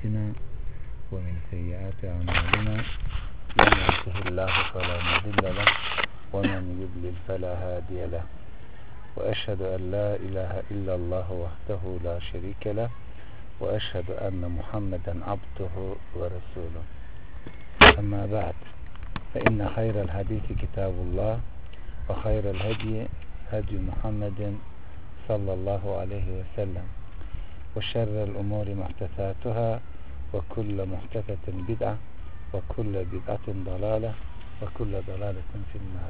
أنفسنا ومن سيئات أعمالنا من يهده الله فلا مضل له ومن يضلل فلا هادي له وأشهد أن لا إله إلا الله وحده لا شريك له وأشهد أن محمدا عبده ورسوله أما بعد فإن خير الحديث كتاب الله وخير الهدي هدي محمد صلى الله عليه وسلم وشر الأمور محدثاتها وكل محدثة بدعة وكل بدعة ضلالة وكل ضلالة في النار.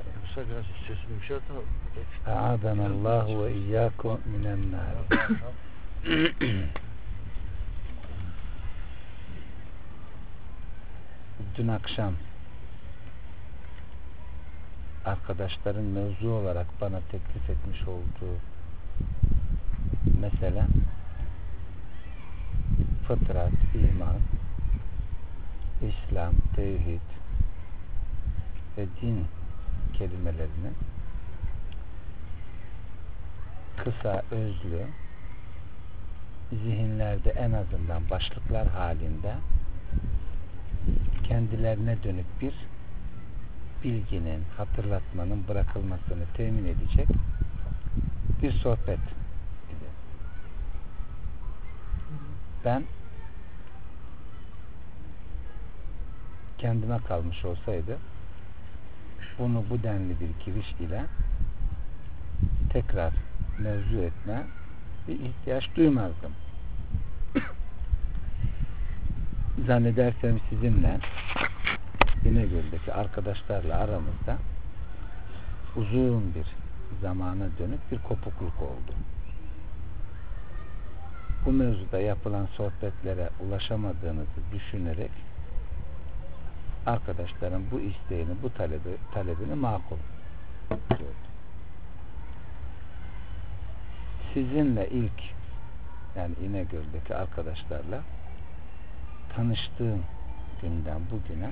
أعاذنا الله وإياكم من النار. Dün akşam arkadaşların mevzu olarak bana teklif etmiş olduğu mesele fıtrat, iman, İslam, tevhid ve din kelimelerini kısa, özlü, zihinlerde en azından başlıklar halinde kendilerine dönük bir bilginin, hatırlatmanın bırakılmasını temin edecek bir sohbet idi. Ben kendime kalmış olsaydı bunu bu denli bir giriş ile tekrar mevzu etme bir ihtiyaç duymazdım. Zannedersem sizinle İnegöl'deki arkadaşlarla aramızda uzun bir zamana dönük bir kopukluk oldu. Bu mevzuda yapılan sohbetlere ulaşamadığınızı düşünerek arkadaşların bu isteğini, bu talebini makul gördüm. Sizinle ilk, yani İnegöl'deki arkadaşlarla tanıştığım günden bugüne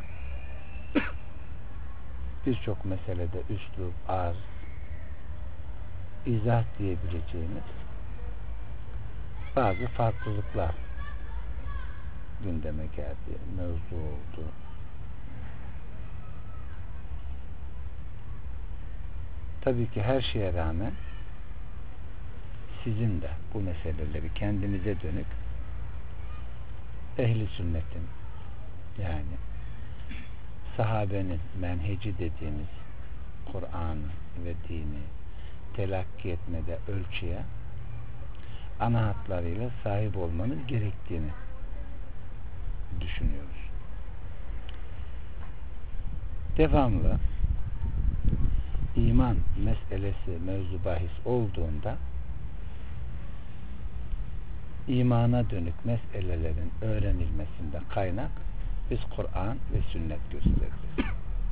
birçok meselede üslup, arz, izah diyebileceğimiz bazı farklılıklar gündeme geldi, mevzu oldu. Tabii ki her şeye rağmen sizin de bu meseleleri kendinize dönük ehli sünnetin, yani sahabenin menheci dediğimiz Kur'an'ı ve dini telakki etmede ölçüye ana hatlarıyla sahip olmanız gerektiğini düşünüyoruz. Devamlı iman meselesi mevzu bahis olduğunda imana dönük meselelerin öğrenilmesinde kaynak biz Kur'an ve sünnet gösteririz.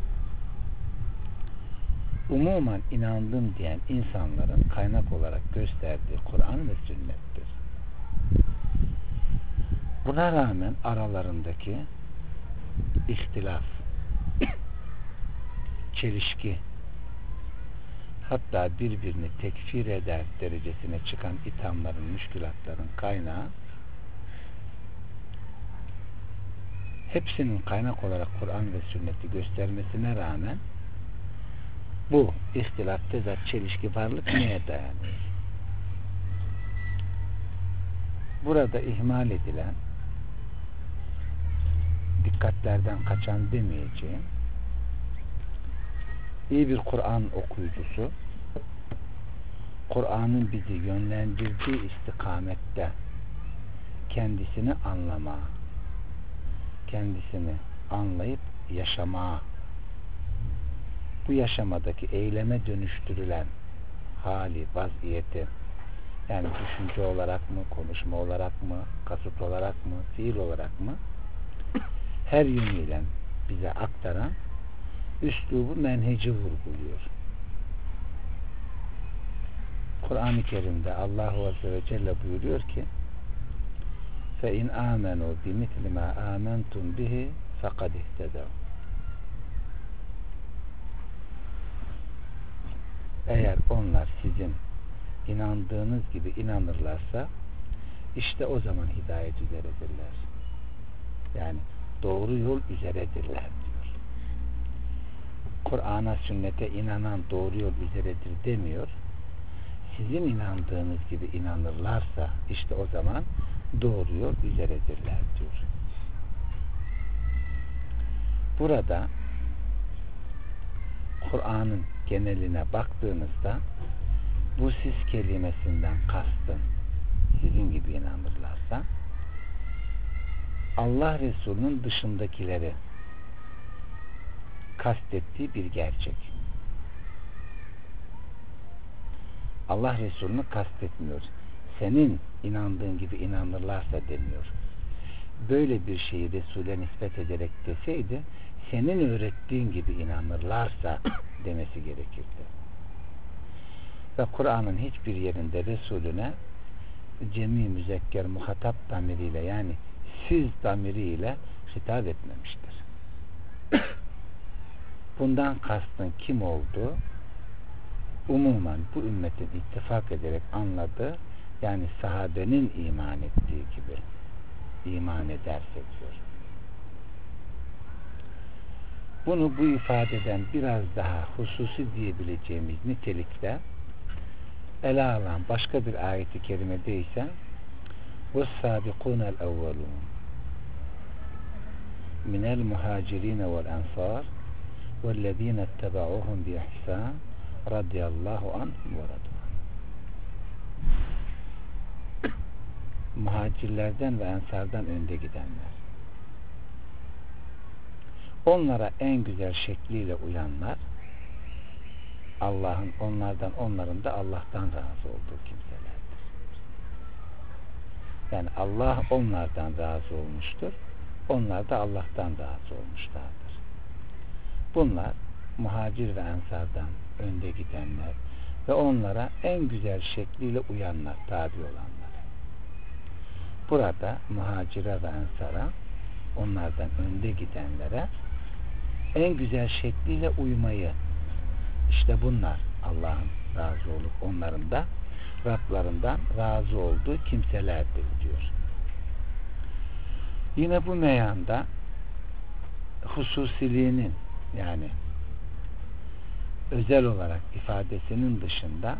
Umumen inandım diyen insanların kaynak olarak gösterdiği Kur'an ve sünnettir. Buna rağmen aralarındaki ihtilaf, çelişki, hatta birbirini tekfir eder derecesine çıkan ithamların, müşkülatların kaynağı hepsinin kaynak olarak Kur'an ve sünneti göstermesine rağmen bu ihtilaf, tezat, çelişki, varlık neye dayanıyor? Burada ihmal edilen, dikkatlerden kaçan demeyeceğim, iyi bir Kur'an okuyucusu Kur'an'ın bizi yönlendirdiği istikamette kendisini anlama, kendisini anlayıp yaşama, bu yaşamadaki eyleme dönüştürülen hali, vaziyeti, yani düşünce olarak mı, konuşma olarak mı, kasıt olarak mı, fiil olarak mı, her yönüyle bize aktaran üslubu, menheci vurguluyor. Kur'an-ı Kerim'de Allah Azze ve Celle buyuruyor ki فَاِنْ آمَنُوا بِمِثْلِ مَا آمَنْتُمْ بِهِ فَقَدْ اِهْتَدَوْا Eğer onlar sizin inandığınız gibi inanırlarsa işte o zaman hidayet üzeredirler. doğru yol üzeredirler diyor. Kur'an'a, sünnete inanan doğru yol üzeredir demiyor. Sizin inandığınız gibi inanırlarsa işte o zaman doğru yol üzeredirler diyor. Burada Kur'an'ın geneline baktığınızda bu siz kelimesinden kastın sizin gibi inanırlarsa Allah Resulü'nün dışındakileri kastettiği bir gerçek. Allah Resulü'nü kastetmiyor. Senin inandığın gibi inanırlarsa demiyor. Böyle bir şeyi Resul'e nispet ederek deseydi senin öğrettiğin gibi inanırlarsa demesi gerekirdi. Ve Kur'an'ın hiçbir yerinde Resulüne cemi müzekker muhatap damiriyle yani siz damiriyle hitap etmemiştir. Bundan kastın kim olduğu umumen bu ümmetin ittifak ederek anladığı yani sahabenin iman ettiği gibi iman ederse diyor. Bunu bu ifadeden biraz daha hususi diyebileceğimiz nitelikte ele alan başka bir ayeti kerimede ise وَالسَّابِقُونَ الْاَوَّلُونَ مِنَ الْمُهَاجِرِينَ وَالْاَنْصَارِ وَالَّذ۪ينَ اتَّبَعُوهُمْ بِإِحْسَانٍ رَضِيَ اللّٰهُ عَنْهُمْ وَرَضُوهُ. Muhacirlerden ve ensardan önde gidenler, onlara en güzel şekliyle uyanlar, Allah'ın onların da Allah'tan razı olduğu kimselerdir. Yani Allah onlardan razı olmuştur, onlar da Allah'tan razı olmuşlardır. Bunlar muhacir ve ensardan önde gidenler ve onlara en güzel şekliyle uyanlar, tabi olanlar. Burada muhacire ve ensara, onlardan önde gidenlere en güzel şekliyle uymayı, işte bunlar Allah'ın razı olup onların da Rablarından razı olduğu kimselerdir diyor. Yine bu meyanda hususiliğinin yani özel olarak ifadesinin dışında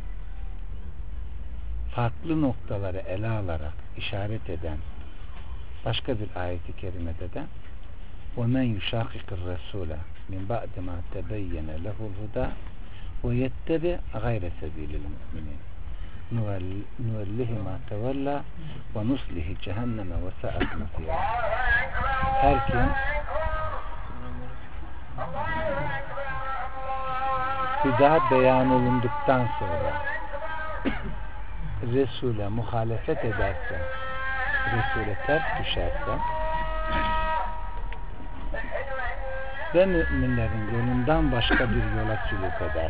farklı noktaları ele alarak işaret eden başka bir ayet-i kerimede de وَمَنْ يُشَاقِقِ الرَّسُولَ مِنْ بَعْدِ مَا تَبَيَّنَ لَهُ الْهُدَى وَيَتَّبِعْ غَيْرَ سَبِيلِ الْمُؤْمِنِينَ نُوَلِّهِ مَا تَوَلَّى وَنُصْلِهِ جَهَنَّمَ وَسَاءَتْ مَصِيرًا. Her kim hüda beyan olunduktan sonra Resul'e muhalefet ederse, Resul'e ters düşerse ve müminlerin yolundan başka bir yola sülük eder.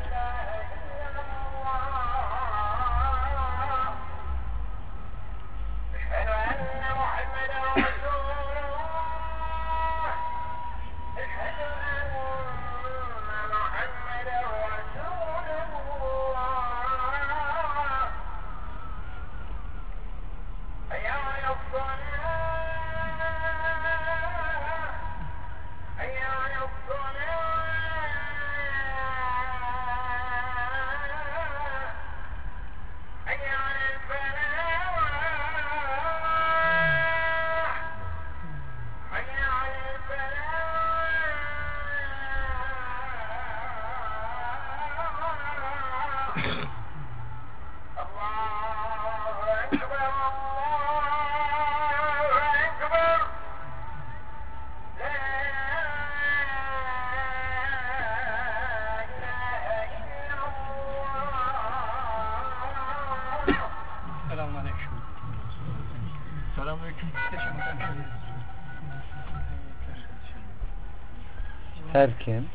Her kim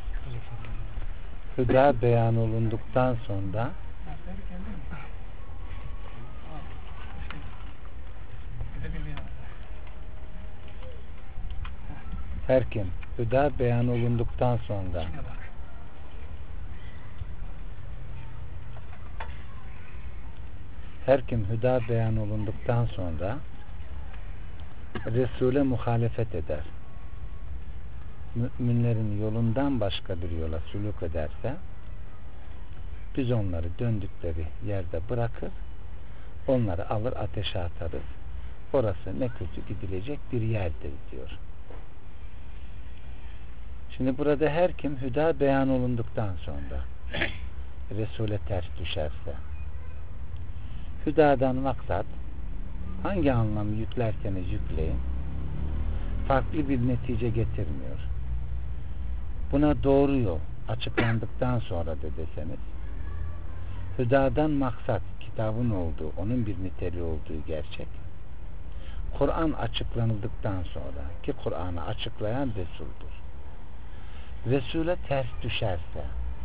hüda beyan olunduktan sonra Resul'e muhalefet eder. müminlerin yolundan başka bir yola sülük ederse biz onları döndükleri yerde bırakır, onları alır ateşe atarız. Orası ne kötü gidilecek bir yerdir diyor. Şimdi burada her kim hüda beyan olunduktan sonra Resul'e ters düşerse, hüdadan maksat hangi anlamı yüklerseniz yükleyin, farklı bir netice getirmiyor. Buna doğru yol açıklandıktan sonra da deseniz, hüdadan maksat kitabın olduğu, onun bir niteliği olduğu gerçek. Kur'an açıklanıldıktan sonra ki Kur'an'ı açıklayan Resul'dur. Resul'e ters düşerse,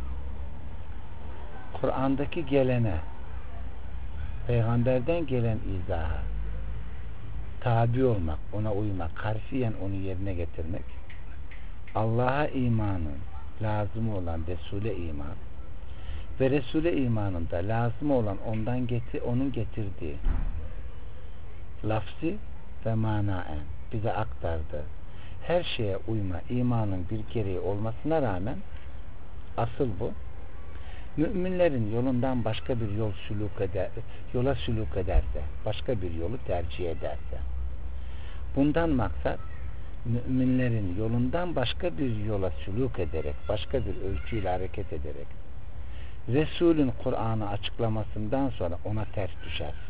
Kur'an'daki gelene, peygamberden gelen izaha tabi olmak, ona uymak, harfiyen onu yerine getirmek, Allah'a imanın lazım olan Resul'e iman ve Resul'e imanın da lazım olan onun getirdiği lafzi ve manaen bize aktardı. Her şeye uyma, imanın bir gereği olmasına rağmen asıl bu. Müminlerin yolundan başka bir yola sülük ederse, başka bir yolu tercih ederse, bundan maksat müminlerin yolundan başka bir yola sülük ederek, başka bir ölçüyle hareket ederek, Resul'ün Kur'an'ı açıklamasından sonra ona ters düşerse,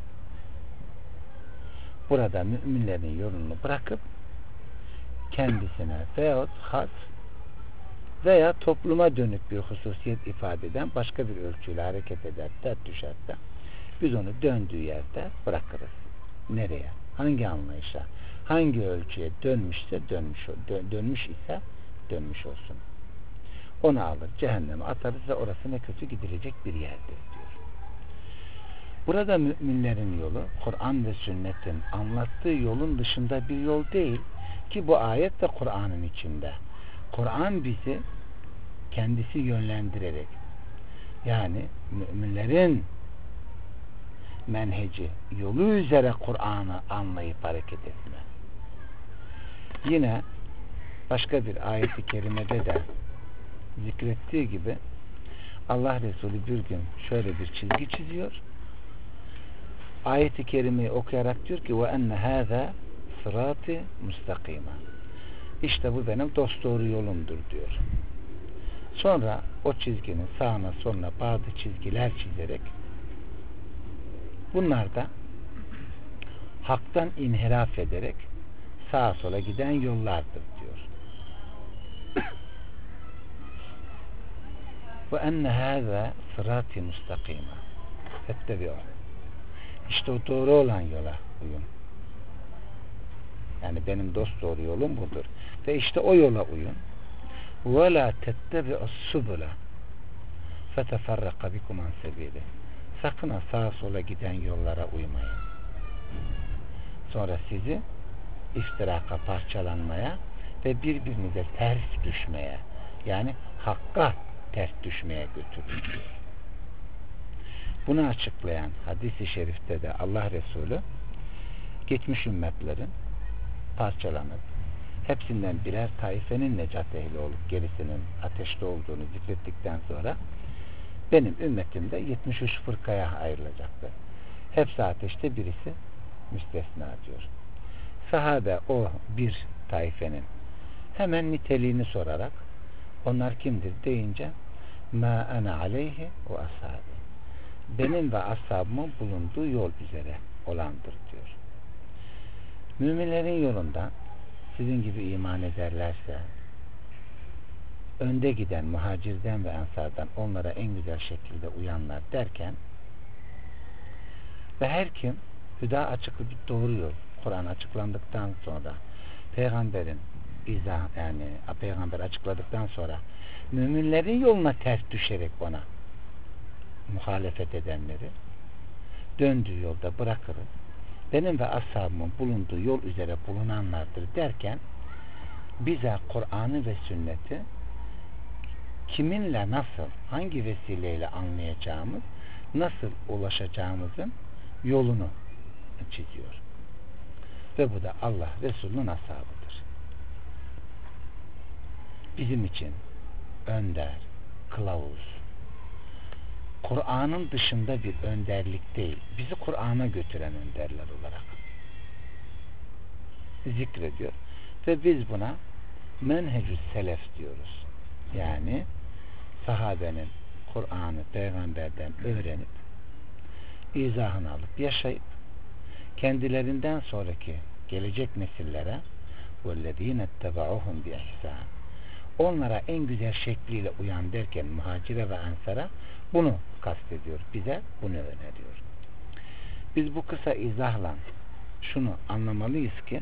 burada müminlerin yolunu bırakıp kendisine veyahut has veya topluma dönük bir hususiyet ifade eden başka bir ölçüyle hareket eder, ters düşerse biz onu döndüğü yerde bırakırız. Nereye? Hangi anlayışa? Hangi ölçüye dönmüşse dönmüş ise dönmüş olsun. Onu alır, cehenneme atarız ve orası ne kötü gidilecek bir yerdir diyor. Burada müminlerin yolu Kur'an ve sünnetin anlattığı yolun dışında bir yol değil ki bu ayet de Kur'an'ın içinde. Kur'an bizi kendisi yönlendirerek, yani müminlerin menheci, yolu üzere Kur'an'ı anlayıp hareket etme. Yine başka bir ayet-i kerimede de zikrettiği gibi Allah Resulü bir gün şöyle bir çizgi çiziyor. Ayet-i kerimeyi okuyarak diyor ki وَاَنَّ هَذَا صِرَاطِ مُسْتَقِيمًا İşte bu benim dosdoğru yolumdur diyor. Sonra o çizginin sağına soluna bazı çizgiler çizerek bunlar da haktan inhiraf ederek sağa sola giden yollardır diyor. وَاَنَّ هَذَا صِرَاطِ مُسْتَقِيمًا فَاتَّبِعُوا İşte o doğru olan yola uyun. Yani benim dosdoğru yolum budur. Ve işte o yola uyun. وَلَا تَتَّبِعُوا السُّبُلَ فَتَفَرَّقَ بِكُمْ عَنْ سَبِيلِهِ Sakın ha sağa sola giden yollara uymayın. Sonra sizi iftiraka, parçalanmaya ve birbirinize ters düşmeye, yani hakka ters düşmeye götürür. Bunu açıklayan hadis-i şerifte de Allah Resulü geçmiş ümmetlerin parçalanıp hepsinden birer taifenin necat ehli olup gerisinin ateşte olduğunu zikrettikten sonra benim ümmetimde 73 fırkaya ayrılacaktır. Hepsi ateşte, birisi müstesna diyor. Sahabe o bir taifenin hemen niteliğini sorarak onlar kimdir deyince ma ana aleyhi ve ashabi benim ve ashabımın bulunduğu yol üzere olandır diyor. Müminlerin yolundan sizin gibi iman ederlerse önde giden muhacirden ve ensardan onlara en güzel şekilde uyanlar derken ve her kim hüda açıklı bir doğru yol Kur'an açıklandıktan sonra peygamberin peygamber açıkladıktan sonra müminlerin yoluna ters düşerek ona muhalefet edenleri döndüğü yolda bırakırız. Benim ve ashabımın bulunduğu yol üzere bulunanlardır derken bize Kur'an'ı ve sünneti kiminle nasıl, hangi vesileyle anlayacağımız, nasıl ulaşacağımızın yolunu çiziyor. Ve bu da Allah Resulü'nün ashabıdır. bizim için önder, kılavuz, Kur'an'ın dışında bir önderlik değil, bizi Kur'an'a götüren önderler olarak zikrediyor. Ve biz buna menhecü selef diyoruz. Yani sahabenin Kur'an'ı peygamberden öğrenip izahını alıp yaşayıp kendilerinden sonraki gelecek nesillere وَالَّذ۪ينَ اتَّبَعُهُمْ بِإِحْسَانٍ onlara en güzel şekliyle uyan derken muhacire ve ensara bunu kastediyor. Bize bunu öneriyor. Biz bu kısa izahla şunu anlamalıyız ki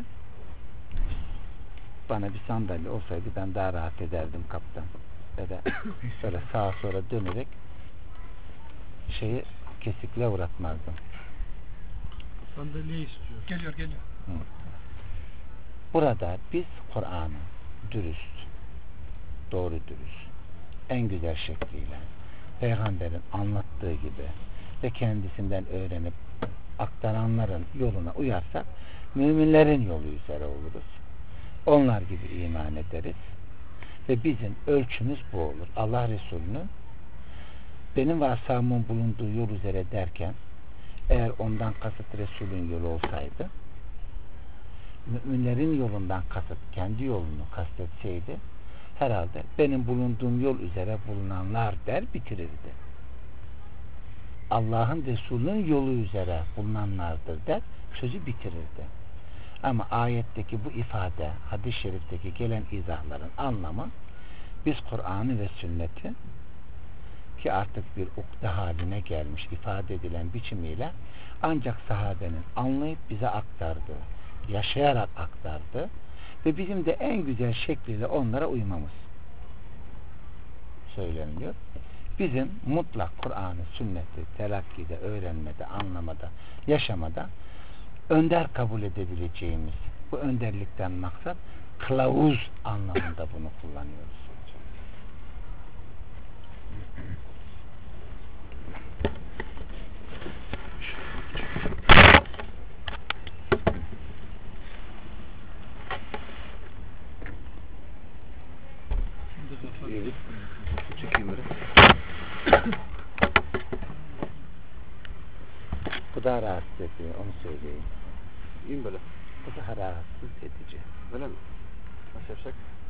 bana bir sandalye olsaydı ben daha rahat ederdim kaptan. Ve de böyle sağa sola dönerek şeyi kesikle uğratmazdım. Sandalye istiyor. Geliyor. Hı. Burada biz Kur'an'ı dürüst, doğru dürüst, en güzel şekliyle peygamberin anlattığı gibi ve kendisinden öğrenip aktaranların yoluna uyarsak müminlerin yolu üzere oluruz. Onlar gibi iman ederiz ve bizim ölçümüz bu olur. Allah Resulü'nün benim ve ashabımın bulunduğu yol üzere derken eğer ondan kasıt Resul'ün yolu olsaydı müminlerin yolundan kasıt kendi yolunu kastetseydi herhalde benim bulunduğum yol üzere bulunanlar der bitirirdi. Allah'ın Resulü'nün yolu üzere bulunanlardır der sözü bitirirdi. Ama ayetteki bu ifade hadis-i şerifteki gelen izahların anlamı biz Kur'an'ı ve sünneti ki artık bir ukde haline gelmiş ifade edilen biçimiyle ancak sahabenin anlayıp bize aktardığı, yaşayarak aktardığı ve bizim de en güzel şekliyle onlara uymamız söyleniyor. Bizim mutlak Kur'an'ı, sünneti, telakkide, öğrenmede, anlamada, yaşamada önder kabul edebileceğimiz bu önderlikten maksat kılavuz anlamında bunu kullanıyoruz. Çekeyim biraz. Bu daha rahatsız ediyor, onu söyleyeyim. İyi mi böyle? Bu daha rahatsız edici. Böyle mi? Nasıl yapsak?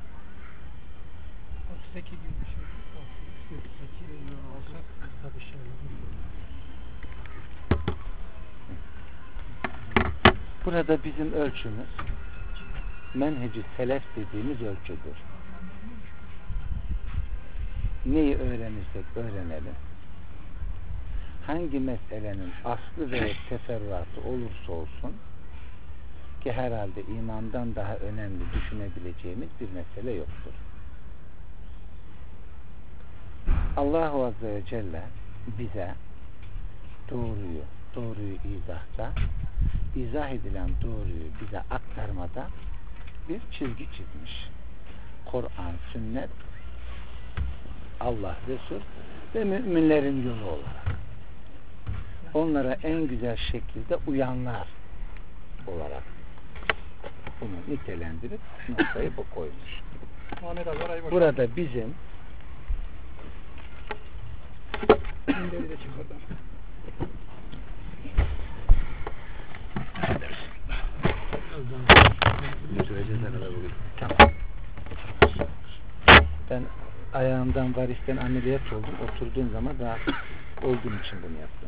38 gibi bir şey. 38 ile alsak tabii şey olur. Burada bizim ölçümüz menhec-i selef dediğimiz ölçüdür. Neyi öğrenirsek öğrenelim. Hangi meselenin aslı ve teferruatı olursa olsun ki herhalde imandan daha önemli düşünebileceğimiz bir mesele yoktur. Allah-u Azze ve Celle bize doğruyu izahta, izah edilen doğruyu bize aktarmada bir çizgi çizmiş. Kur'an, sünnet, Allah, Resul ve müminlerin yolu olarak. Onlara en güzel şekilde uyanlar olarak bunu nitelendirip noktayı bu koymuş. Burada bizim tamam. Ben ayağımdan varisten ameliyat oldum. Oturduğum zaman daha olduğum için bunu yaptım.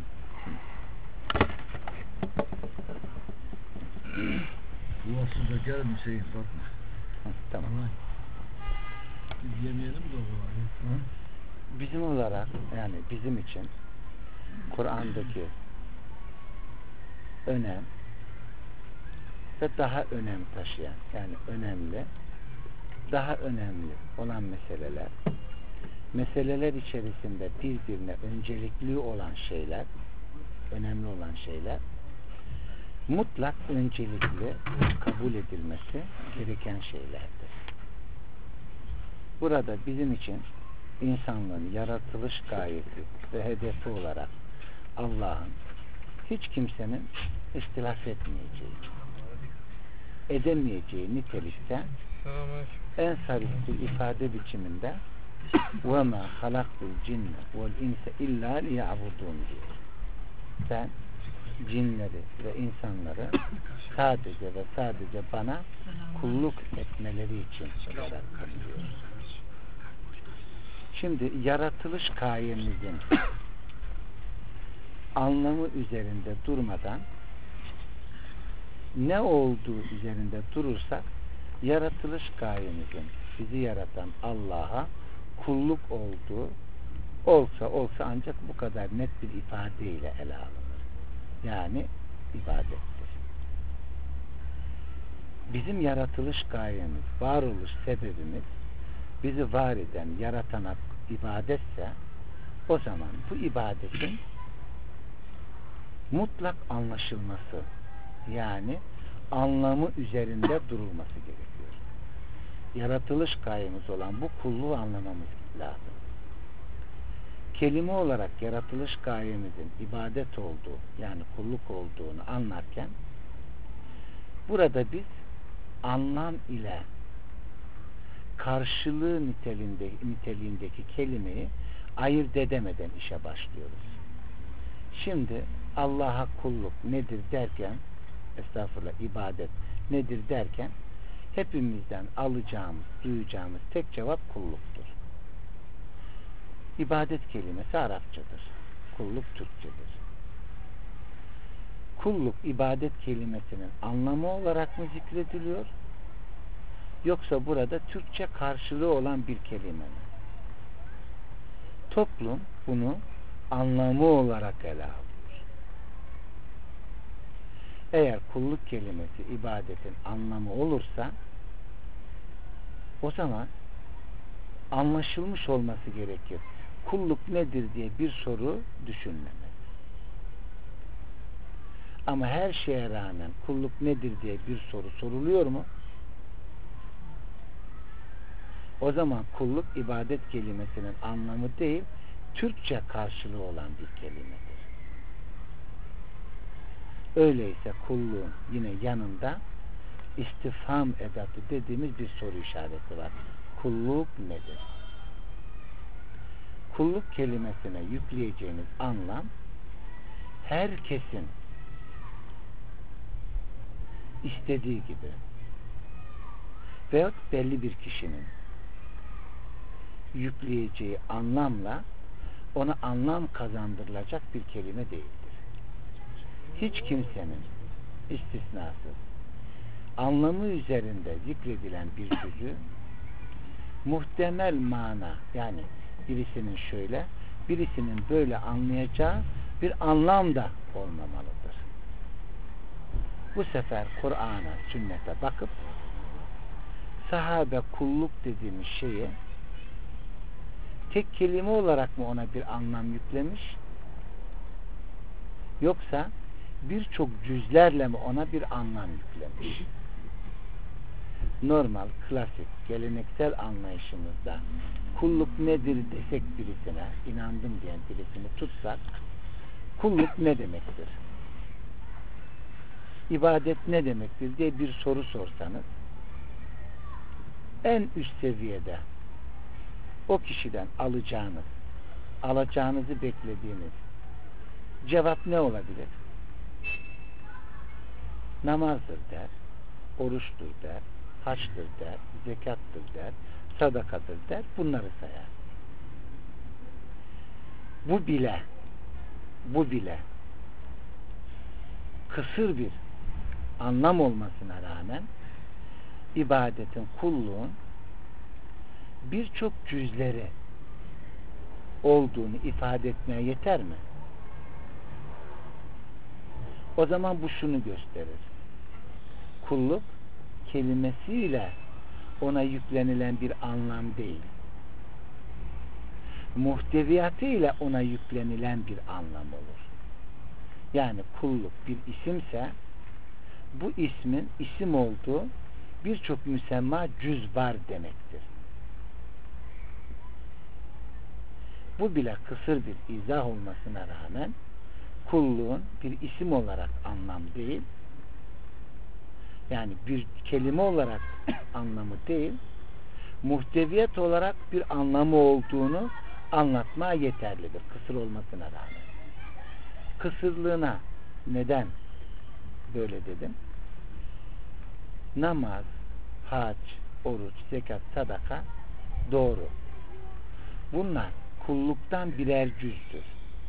Yuvasız döker mi Hüseyin Fatma? Tamam. Biz yemeyelim de o zaman. Bizim olarak yani bizim için Kur'an'daki önem ve daha önem taşıyan yani önemli daha önemli olan meseleler içerisinde birbirine öncelikli olan şeyler önemli olan şeyler mutlak öncelikli kabul edilmesi gereken şeylerdir. Burada bizim için insanlığın yaratılış gayesi ve hedefi olarak Allah'ın hiç kimsenin istilaf etmeyeceği, edemeyeceği nitelikte en sarih bir ifade biçiminde وَمَا خَلَقْتُ الْجِنَّ وَالْاِنْسَ اِلَّا لِيَعْبُدُونَ diyor. Ben cinleri ve insanları sadece ve sadece bana kulluk etmeleri için yarattım diyor. Şimdi yaratılış gayemizin anlamı üzerinde durmadan ne olduğu üzerinde durursak yaratılış gayemizin bizi yaratan Allah'a kulluk olduğu olsa ancak bu kadar net bir ifadeyle ele alınır. Yani ibadettir. Bizim yaratılış gayemiz, varoluş sebebimiz bizi var eden, yaratana ibadetse o zaman bu ibadetin mutlak anlaşılması, yani anlamı üzerinde durulması gerekiyor. Yaratılış gayemiz olan bu kulluğu anlamamız lazım. Kelime olarak yaratılış gayemizin ibadet olduğu, yani kulluk olduğunu anlarken burada biz anlam ile karşılığı niteliğindeki kelimeyi ayırt edemeden işe başlıyoruz. Şimdi Allah'a kulluk nedir derken, estağfurullah, ibadet nedir derken hepimizden alacağımız, duyacağımız tek cevap kulluktur. İbadet kelimesi Arapçadır. Kulluk Türkçedir. Kulluk, ibadet kelimesinin anlamı olarak mı zikrediliyor? Yoksa burada Türkçe karşılığı olan bir kelime mi? Toplum bunu anlamı olarak ele alıyor. Eğer kulluk kelimesi ibadetin anlamı olursa o zaman anlaşılmış olması gerekir. Kulluk nedir diye bir soru düşünmemez. Ama her şeye rağmen kulluk nedir diye bir soru soruluyor mu? O zaman kulluk ibadet kelimesinin anlamı değil, Türkçe karşılığı olan bir kelimedir. Öyleyse kulluğun yine yanında istifham edatı dediğimiz bir soru işareti var. Kulluk nedir? Kulluk kelimesine yükleyeceğiniz anlam herkesin istediği gibi veyahut belli bir kişinin yükleyeceği anlamla ona anlam kazandırılacak bir kelime değildir. Hiç kimsenin istisnasız anlamı üzerinde zikredilen bir sözü muhtemel mana, yani birisinin şöyle, birisinin böyle anlayacağı bir anlam da olmamalıdır. Bu sefer Kur'an'a, sünnete bakıp sahabe kulluk dediğimiz şeye tek kelime olarak mı ona bir anlam yüklemiş, yoksa birçok cüzlerle mi ona bir anlam yüklemiş? Normal, klasik, geleneksel anlayışımızda kulluk nedir desek birisine, inandım diyen birisini tutsak, kulluk ne demektir? İbadet ne demektir diye bir soru sorsanız, en üst seviyede o kişiden alacağınızı beklediğiniz cevap ne olabilir? Namazdır der, oruçtur der, haçtır der, zekattır der, sadakadır der, bunları sayar. Bu bile kısır bir anlam olmasına rağmen ibadetin, kulluğun birçok cüzleri olduğunu ifade etmeye yeter mi? O zaman bu şunu gösterir. Kulluk kelimesiyle ona yüklenilen bir anlam değil, muhteviyatıyla ona yüklenilen bir anlam olur. Yani kulluk bir isimse bu ismin isim olduğu birçok müsemma cüz var demektir. Bu bile kısır bir izah olmasına rağmen kulluğun bir isim olarak anlam değil, Yani bir kelime olarak anlamı değil, muhteviyet olarak bir anlamı olduğunu anlatmaya yeterlidir. Kısır olmasına rağmen. Kısırlığına neden böyle dedim? Namaz, hac, oruç, zekat, sadaka doğru. Bunlar kulluktan birer cüzdür.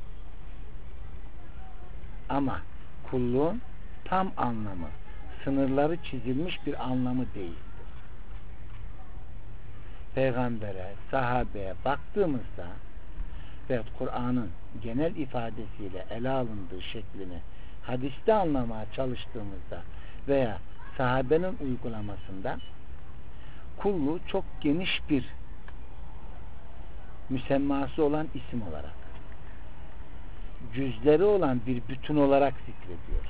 Ama kulluğun tam anlamı, sınırları çizilmiş bir anlamı değildir. Peygambere, sahabeye baktığımızda ve Kur'an'ın genel ifadesiyle ele alındığı şeklini hadiste anlamaya çalıştığımızda veya sahabenin uygulamasında kulluğu çok geniş bir müsemması olan isim olarak, cüzleri olan bir bütün olarak zikrediyor.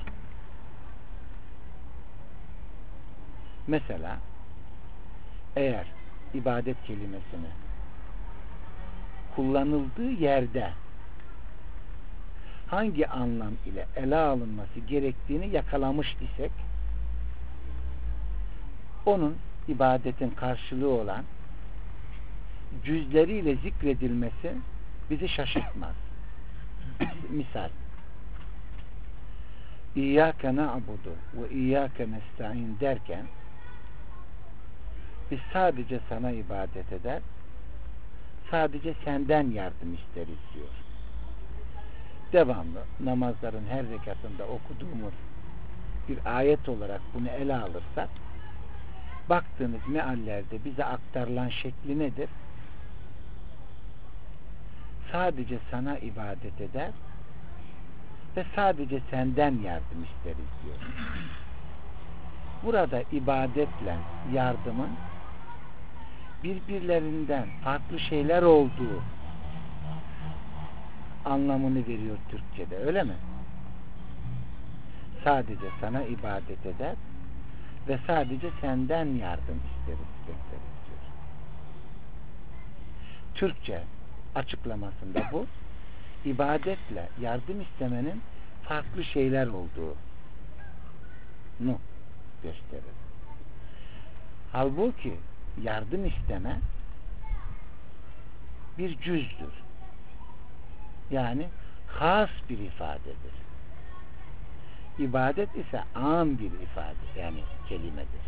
Mesela eğer ibadet kelimesini kullanıldığı yerde hangi anlam ile ele alınması gerektiğini yakalamış isek, onun ibadetin karşılığı olan cüzleriyle zikredilmesi bizi şaşırtmaz. Misal, İyyâke na'budu ve İyyâke nesta'in derken biz sadece sana ibadet eder, sadece senden yardım isteriz diyor. Devamlı namazların her rekatında okuduğumuz bir ayet olarak bunu ele alırsak, baktığınız meallerde bize aktarılan şekli nedir? Sadece sana ibadet eder ve sadece senden yardım isteriz diyor. Burada ibadetle yardımın birbirlerinden farklı şeyler olduğu anlamını veriyor Türkçe'de, öyle mi? Sadece sana ibadet eder ve sadece senden yardım isteriz diyor. Türkçe açıklamasında bu, ibadetle yardım istemenin farklı şeyler olduğunu gösterir. Halbuki yardım isteme bir cüzdür. Yani has bir ifadedir. İbadet ise am bir ifade, yani kelimedir.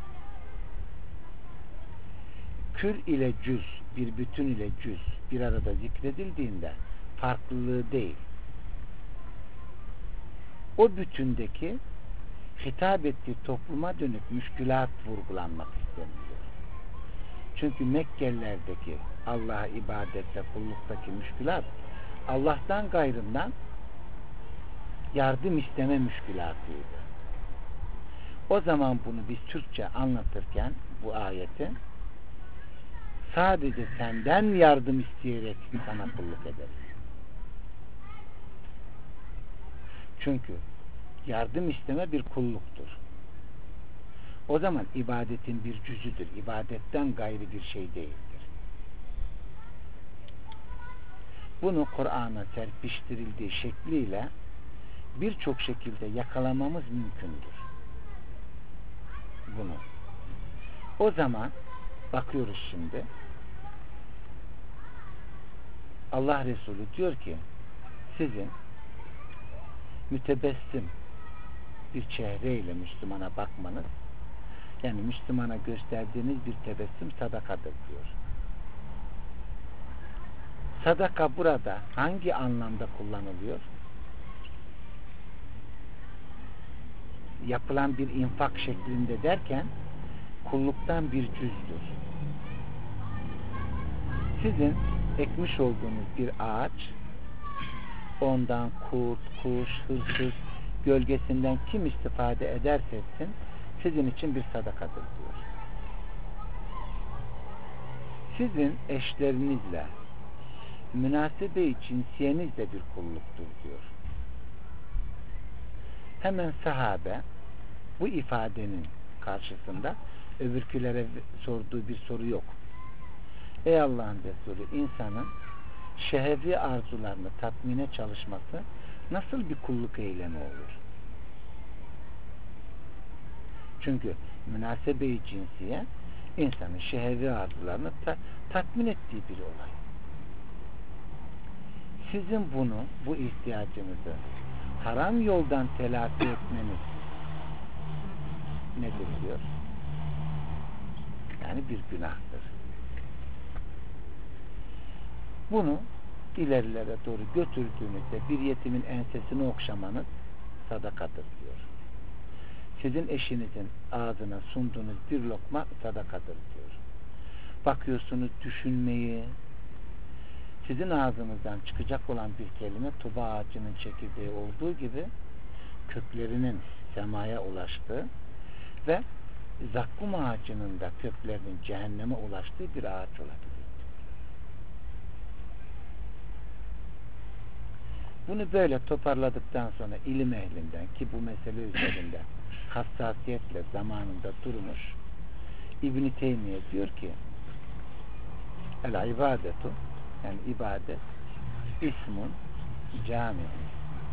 Kül ile cüz, bir bütün ile cüz bir arada zikredildiğinde farklılığı değil, o bütündeki hitap ettiği topluma dönük müşkülat vurgulanmak isteniyor. Çünkü Mekkelilerdeki Allah'a ibadette, kulluktaki müşkülat, Allah'tan gayrından yardım isteme müşkülatıydı. O zaman bunu biz Türkçe anlatırken bu ayeti sadece senden yardım isteyerek sana kulluk ederiz. Çünkü yardım isteme bir kulluktur. O zaman ibadetin bir cüzüdür. İbadetten gayrı bir şey değildir. Bunu Kur'an'a serpiştirildiği şekliyle birçok şekilde yakalamamız mümkündür. Bunu. O zaman bakıyoruz şimdi, Allah Resulü diyor ki, sizin mütebessim bir çehreyle Müslümana bakmanız, yani Müslümana gösterdiğiniz bir tebessüm sadakadır diyor. Sadaka burada hangi anlamda kullanılıyor? Yapılan bir infak şeklinde derken kulluktan bir cüzdür. Sizin ekmiş olduğunuz bir ağaç, ondan kurt, kuş, hırsız, gölgesinden kim istifade ederse etsin, sizin için bir sadakadır diyor. Sizin eşlerinizle münasebe-i cinsiyeniz de bir kulluktur diyor. Hemen sahabe bu ifadenin karşısında öbürkülere sorduğu bir soru yok. Ey Allah'ın Resulü, insanın şehvi arzularını tatmine çalışması nasıl bir kulluk eylemi olur? Çünkü münasebe-i cinsiye insanın şehvi arzularını tatmin ettiği bir olay. Sizin bunu, bu ihtiyacınızı haram yoldan telafi etmeniz nedir diyor? Yani bir günahtır. Bunu ilerilere doğru götürdüğünüzde bir yetimin ensesini okşamanız sadakadır diyor. Sizin eşinizin ağzına sunduğunuz bir lokma sadakadır diyor. Bakıyorsunuz düşünmeyi, sizin ağzınızdan çıkacak olan bir kelime tuba ağacının çekirdeği olduğu gibi köklerinin semaya ulaştığı ve zakkum ağacının da köklerinin cehenneme ulaştığı bir ağaç olabilir. Bunu böyle toparladıktan sonra ilim ehlinden ki bu mesele üzerinde hassasiyetle zamanında durmuş İbn-i Teymiye diyor ki el-ibadetu yani ibadet ismun cami'un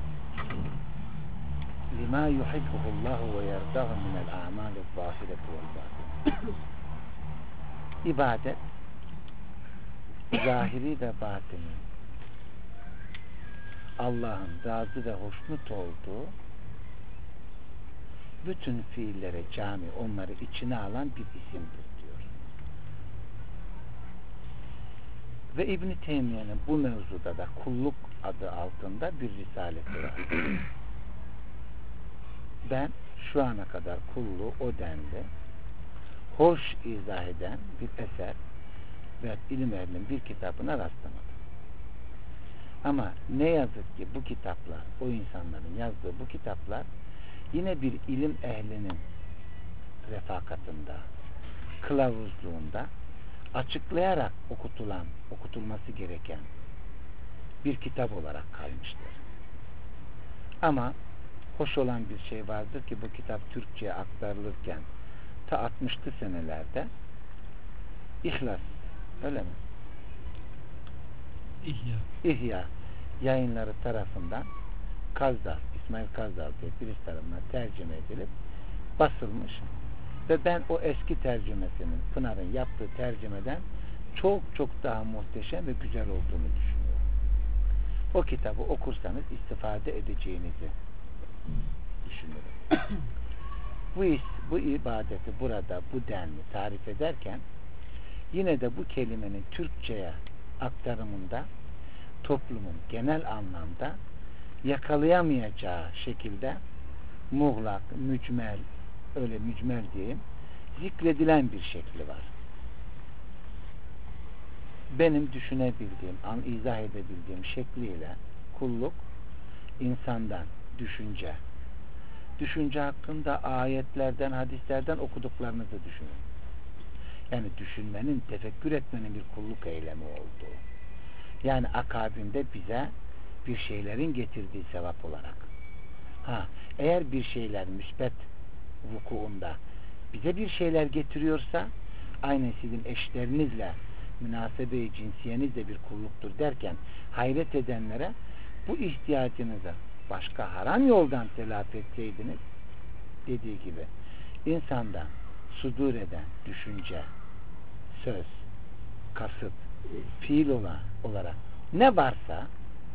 lima yuhibbuhullahu ve yerdahu minel a'mali zahireti vel batin. İbadet zahiri ve batini Allah'ın razı ve hoşnut olduğu bütün fiillere cami, onları içine alan bir isimdir diyor. Ve İbn-i Teymiye'nin bu mevzuda da kulluk adı altında bir risalesi var. Ben şu ana kadar kulluğu o denli hoş izah eden bir eser ve ilim ehlinin bir kitabına rastlamadım. Ama ne yazık ki bu kitaplar, o insanların yazdığı bu kitaplar yine bir ilim ehlinin refakatında, kılavuzluğunda açıklayarak okutulması gereken bir kitap olarak kalmıştır. Ama hoş olan bir şey vardır ki bu kitap Türkçe'ye aktarılırken ta 60'lı senelerde İhlas, öyle mi? İhya yayınları tarafından Kazdal, İsmail Kazdal diye birisi tarafından tercüme edilip basılmış ve ben o eski tercümesinin, Pınar'ın yaptığı tercümeden çok çok daha muhteşem ve güzel olduğunu düşünüyorum. O kitabı okursanız istifade edeceğinizi düşünüyorum. Bu ibadeti burada bu denli tarif ederken yine de bu kelimenin Türkçe'ye aktarımında toplumun genel anlamda yakalayamayacağı şekilde muğlak, mücmel, öyle mücmel diyeyim, zikredilen bir şekli var. Benim düşünebildiğim, izah edebildiğim şekliyle kulluk insandan düşünce hakkında ayetlerden, hadislerden okuduklarınızı düşünün. Yani düşünmenin, tefekkür etmenin bir kulluk eylemi olduğu. Yani akabinde bize bir şeylerin getirdiği sevap olarak. Eğer bir şeyler müsbet vukuunda bize bir şeyler getiriyorsa aynen sizin eşlerinizle münasebe-i cinsiyenizle bir kulluktur derken hayret edenlere bu ihtiyacınızı başka haram yoldan telafi etseydiniz dediği gibi insandan sudur eden düşünce, söz, kasıt, fiil olarak ne varsa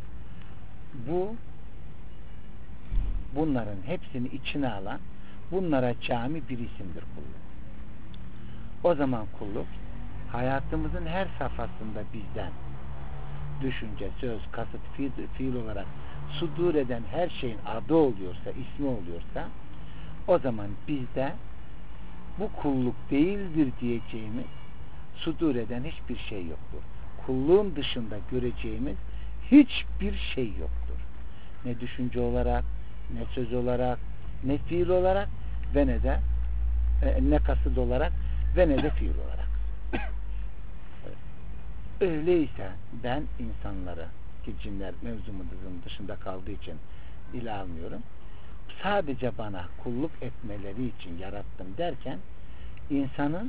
bunların hepsini içine alan bunlara cami bir isimdir kulluk. O zaman kulluk hayatımızın her safhasında bizden düşünce, söz, kasıt, fiil olarak sudur eden her şeyin adı oluyorsa, ismi oluyorsa o zaman bizde bu kulluk değildir diyeceğimiz sudur eden hiçbir şey yoktur. Kulluğun dışında göreceğimiz hiçbir şey yoktur. Ne düşünce olarak, ne söz olarak, ne fiil olarak ve ne de ne kasıt olarak ve ne de fiil olarak. Öyleyse ben insanları ki cinler mevzumuzun dışında kaldığı için dile almıyorum. Sadece bana kulluk etmeleri için yarattım derken insanın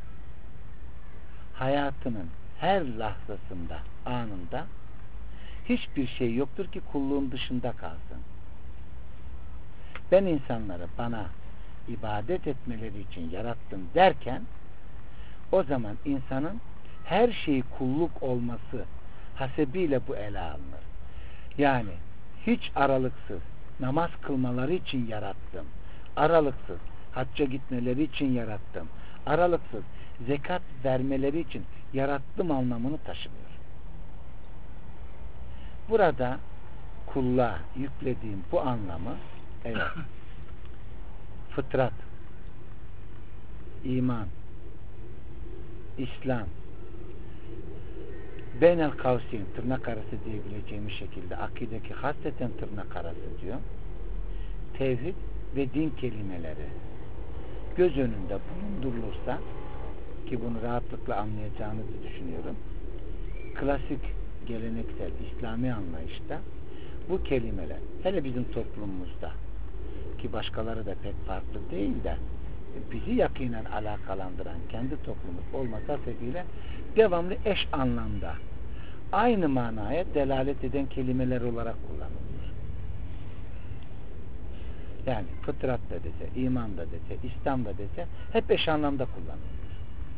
hayatının her lahzasında, anında hiçbir şey yoktur ki kulluğun dışında kalsın. Ben insanları bana ibadet etmeleri için yarattım derken o zaman insanın her şeyi kulluk olması hasebiyle bu ele alınır. Yani hiç aralıksız namaz kılmaları için yarattım. Aralıksız hacca gitmeleri için yarattım. Aralıksız zekat vermeleri için yarattım anlamını taşımıyor. Burada kulluğa yüklediğim bu anlamı evet fıtrat, iman, İslam, beynel kavsin, tırnak arası diyebileceğimiz şekilde akideki hasreten tırnak arası diyor. Tevhid ve din kelimeleri göz önünde bulundurulursa, ki bunu rahatlıkla anlayacağınızı düşünüyorum, klasik geleneksel İslami anlayışta bu kelimeler hele bizim toplumumuzda, ki başkaları da pek farklı değil de bizi yakinen alakalandıran kendi toplumumuz olması sebebiyle devamlı eş anlamda aynı manaya delalet eden kelimeler olarak kullanılıyor. Yani fıtrat da dese, iman da dese, İslam da dese hep eş anlamda kullanılıyor.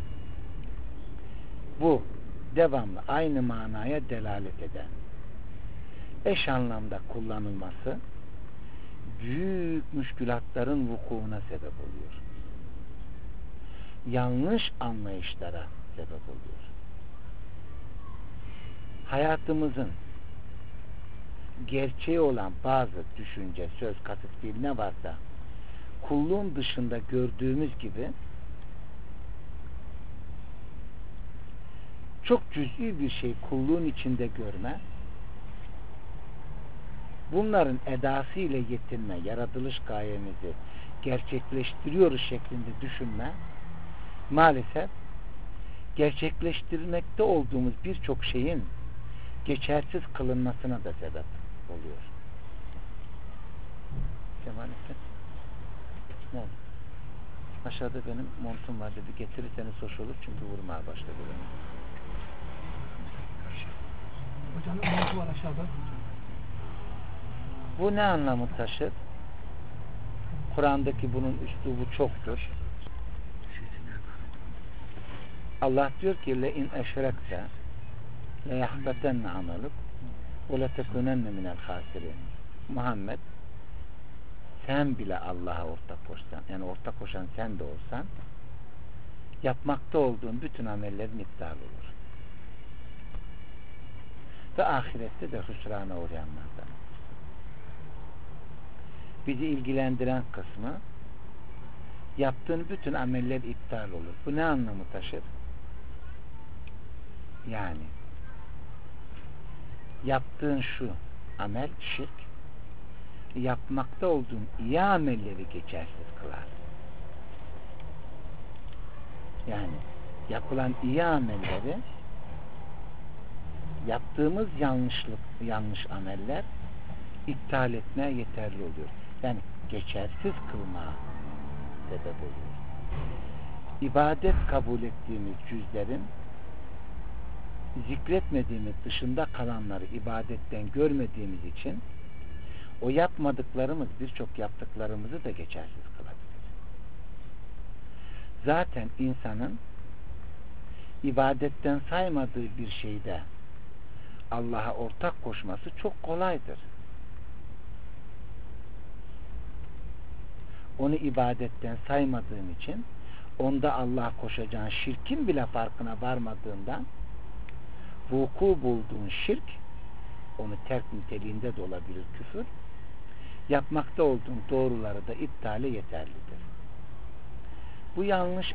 Bu devamlı aynı manaya delalet eden eş anlamda kullanılması büyük müşkülatların vukuuna sebep oluyor. Yanlış anlayışlara sebep oluyor. Hayatımızın gerçeği olan bazı düşünce, söz, kasıt, fiil ne varsa kulluğun dışında gördüğümüz gibi çok cüz'i bir şey kulluğun içinde görme, bunların edası ile yetinme, yaratılış gayemizi gerçekleştiriyoruz şeklinde düşünme, maalesef gerçekleştirmekte olduğumuz birçok şeyin geçersiz kılınmasına da sebep oluyor. Cemalettin, ne oldu? Aşağıda benim montum vardı, bir getirirseniz hoş olur çünkü vurmaya başladı beni. Hocanın montu var aşağıda. Bu ne anlamı taşır? Kur'an'daki bunun üslubu çoktur. Allah diyor ki le in eşrekte le yahbetenne ameluk ve le tekunenne minel hasirin. Muhammed, sen bile Allah'a ortak koşsan, yani ortak koşan sen de olsan, yapmakta olduğun bütün amellerin iptal olur. Ve ahirette de hüsrana uğrayanlardan. Bizi ilgilendiren kısmı, yaptığın bütün ameller iptal olur. Bu ne anlamı taşır? Yani yaptığın şu amel şirk, yapmakta olduğun iyi amelleri geçersiz kılar. Yani yapılan iyi amelleri, yaptığımız yanlış ameller iptal etmeye yeterli oluyor. Yani geçersiz kılmaya sebep oluyor. İbadet kabul ettiğimiz cüzlerin zikretmediğimiz dışında kalanları ibadetten görmediğimiz için o yapmadıklarımız birçok yaptıklarımızı da geçersiz kılabilir. Zaten insanın ibadetten saymadığı bir şeyde Allah'a ortak koşması çok kolaydır. Onu ibadetten saymadığın için onda Allah'a koşacağın şirkin bile farkına varmadığından vuku bulduğun şirk, onu terk niteliğinde de olabilir küfür, yapmakta olduğun doğruları da iptale yeterlidir. Bu yanlış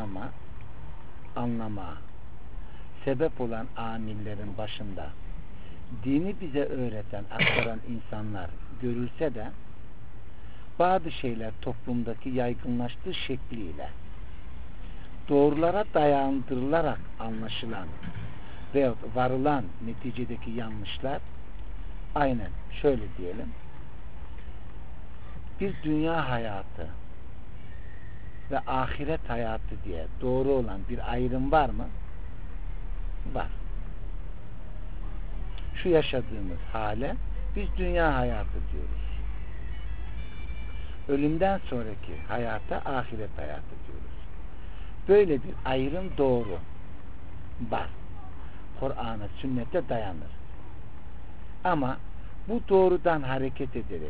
anlama sebep olan amillerin başında dini bize öğreten, aktaran insanlar görülse de bazı şeyler toplumdaki yaygınlaştığı şekliyle doğrulara dayandırılarak anlaşılan veyahut varılan neticedeki yanlışlar aynen şöyle diyelim, bir dünya hayatı ve ahiret hayatı diye doğru olan bir ayrım var mı? Var. Şu yaşadığımız hale biz dünya hayatı diyoruz. ölümden sonraki hayata ahiret hayatı diyoruz. Böyle bir ayrım doğru. Var. Kur'an'a, sünnete dayanır. Ama bu doğrudan hareket ederek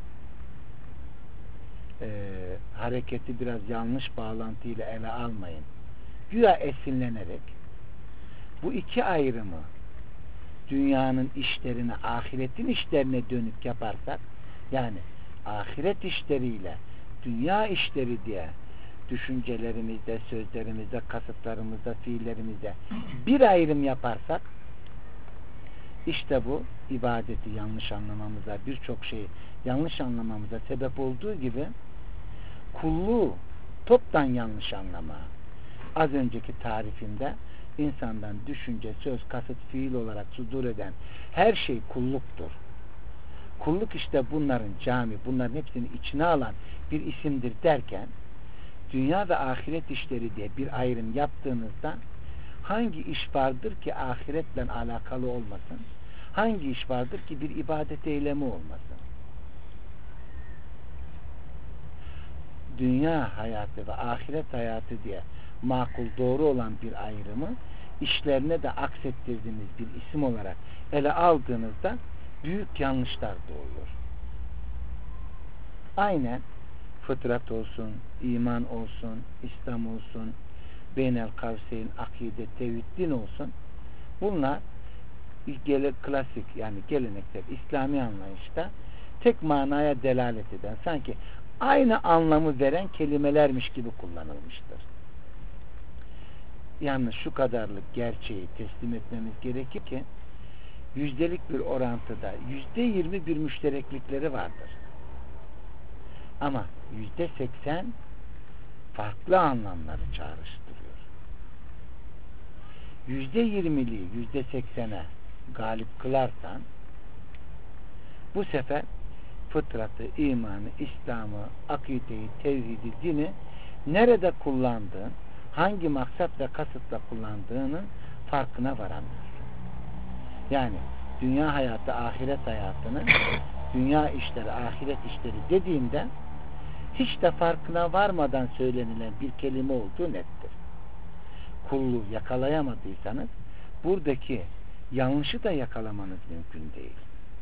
hareketi biraz yanlış bağlantıyla ele almayın. Güya esinlenerek bu iki ayrımı dünyanın işlerine, ahiretin işlerine dönük yaparsak, yani ahiret işleriyle dünya işleri diye düşüncelerimizde, sözlerimizde, kasıtlarımızda, fiillerimizde bir ayrım yaparsak, işte bu ibadeti yanlış anlamamıza, birçok şeyi yanlış anlamamıza sebep olduğu gibi kulluğu toptan yanlış anlama. Az önceki tarifimde insandan düşünce, söz, kasıt, fiil olarak sudur eden her şey kulluktur. Kulluk işte bunların cami, bunların hepsini içine alan bir isimdir derken, dünya ve ahiret işleri diye bir ayrım yaptığınızda hangi iş vardır ki ahiretle alakalı olmasın? Hangi iş vardır ki bir ibadet eylemi olmasın? Dünya hayatı ve ahiret hayatı diye makul, doğru olan bir ayrımı işlerine de aksettirdiğiniz bir isim olarak ele aldığınızda büyük yanlışlar doğuyor. Aynen fıtrat olsun, iman olsun, İslam olsun, beynel kavseyn, akide, tevhid, din olsun. Bunlar klasik, yani geleneksel İslami anlayışta tek manaya delalet eden, sanki aynı anlamı veren kelimelermiş gibi kullanılmıştır. Yalnız şu kadarlık gerçeği teslim etmemiz gerekir ki yüzdelik bir orantıda %20 bir müştereklikleri vardır. Ama %80 farklı anlamları çağrıştırıyor. %20'liği %80'e galip kılarsan bu sefer fıtratı, imanı, İslam'ı, akideyi, tevhidi, dini nerede kullandığın, hangi maksat ve kasıtla kullandığının farkına varamıyorsun. Yani dünya hayatı, ahiret hayatını dünya işleri, ahiret işleri dediğinde hiç de farkına varmadan söylenilen bir kelime olduğu nettir. Kulluğu yakalayamadıysanız buradaki yanlışı da yakalamanız mümkün değil.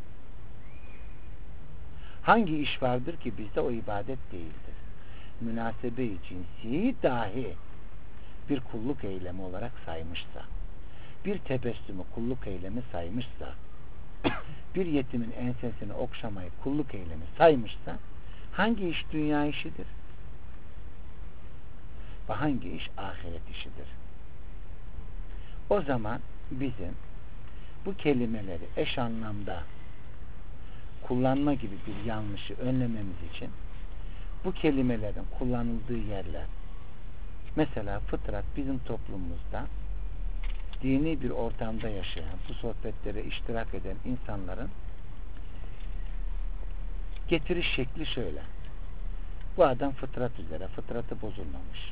Hangi iş vardır ki bizde o ibadet değildir? Münasebe-i cinsiyi dahi bir kulluk eylemi olarak saymışsa, bir tebessümü kulluk eylemi saymışsa, bir yetimin ensesini okşamayı kulluk eylemi saymışsa, hangi iş dünya işidir? Ve hangi iş ahiret işidir? O zaman bizim bu kelimeleri eş anlamda kullanma gibi bir yanlışı önlememiz için bu kelimelerin kullanıldığı yerler, mesela fıtrat bizim toplumumuzda dini bir ortamda yaşayan, bu sohbetlere iştirak eden insanların getiriş şekli şöyle: bu adam fıtrat üzere, fıtratı bozulmamış,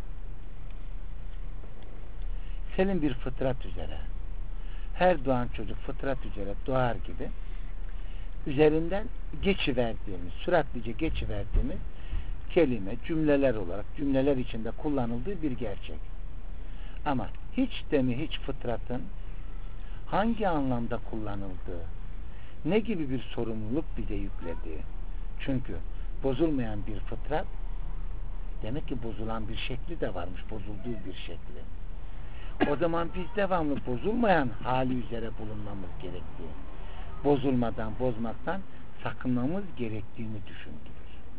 senin bir fıtrat üzere, her doğan çocuk fıtrat üzere doğar gibi üzerinden geçiverdiğimiz, süratlice geçiverdiğimiz kelime, cümleler olarak cümleler içinde kullanıldığı bir gerçek. Ama hiç de mi hiç fıtratın hangi anlamda kullanıldığı, ne gibi bir sorumluluk bize yüklediği. Çünkü bozulmayan bir fıtrat demek ki bozulan bir şekli de varmış, bozulduğu bir şekli. O zaman biz devamlı bozulmayan hali üzere bulunmamız gerektiği, bozulmadan, bozmaktan sakınmamız gerektiğini düşündürür.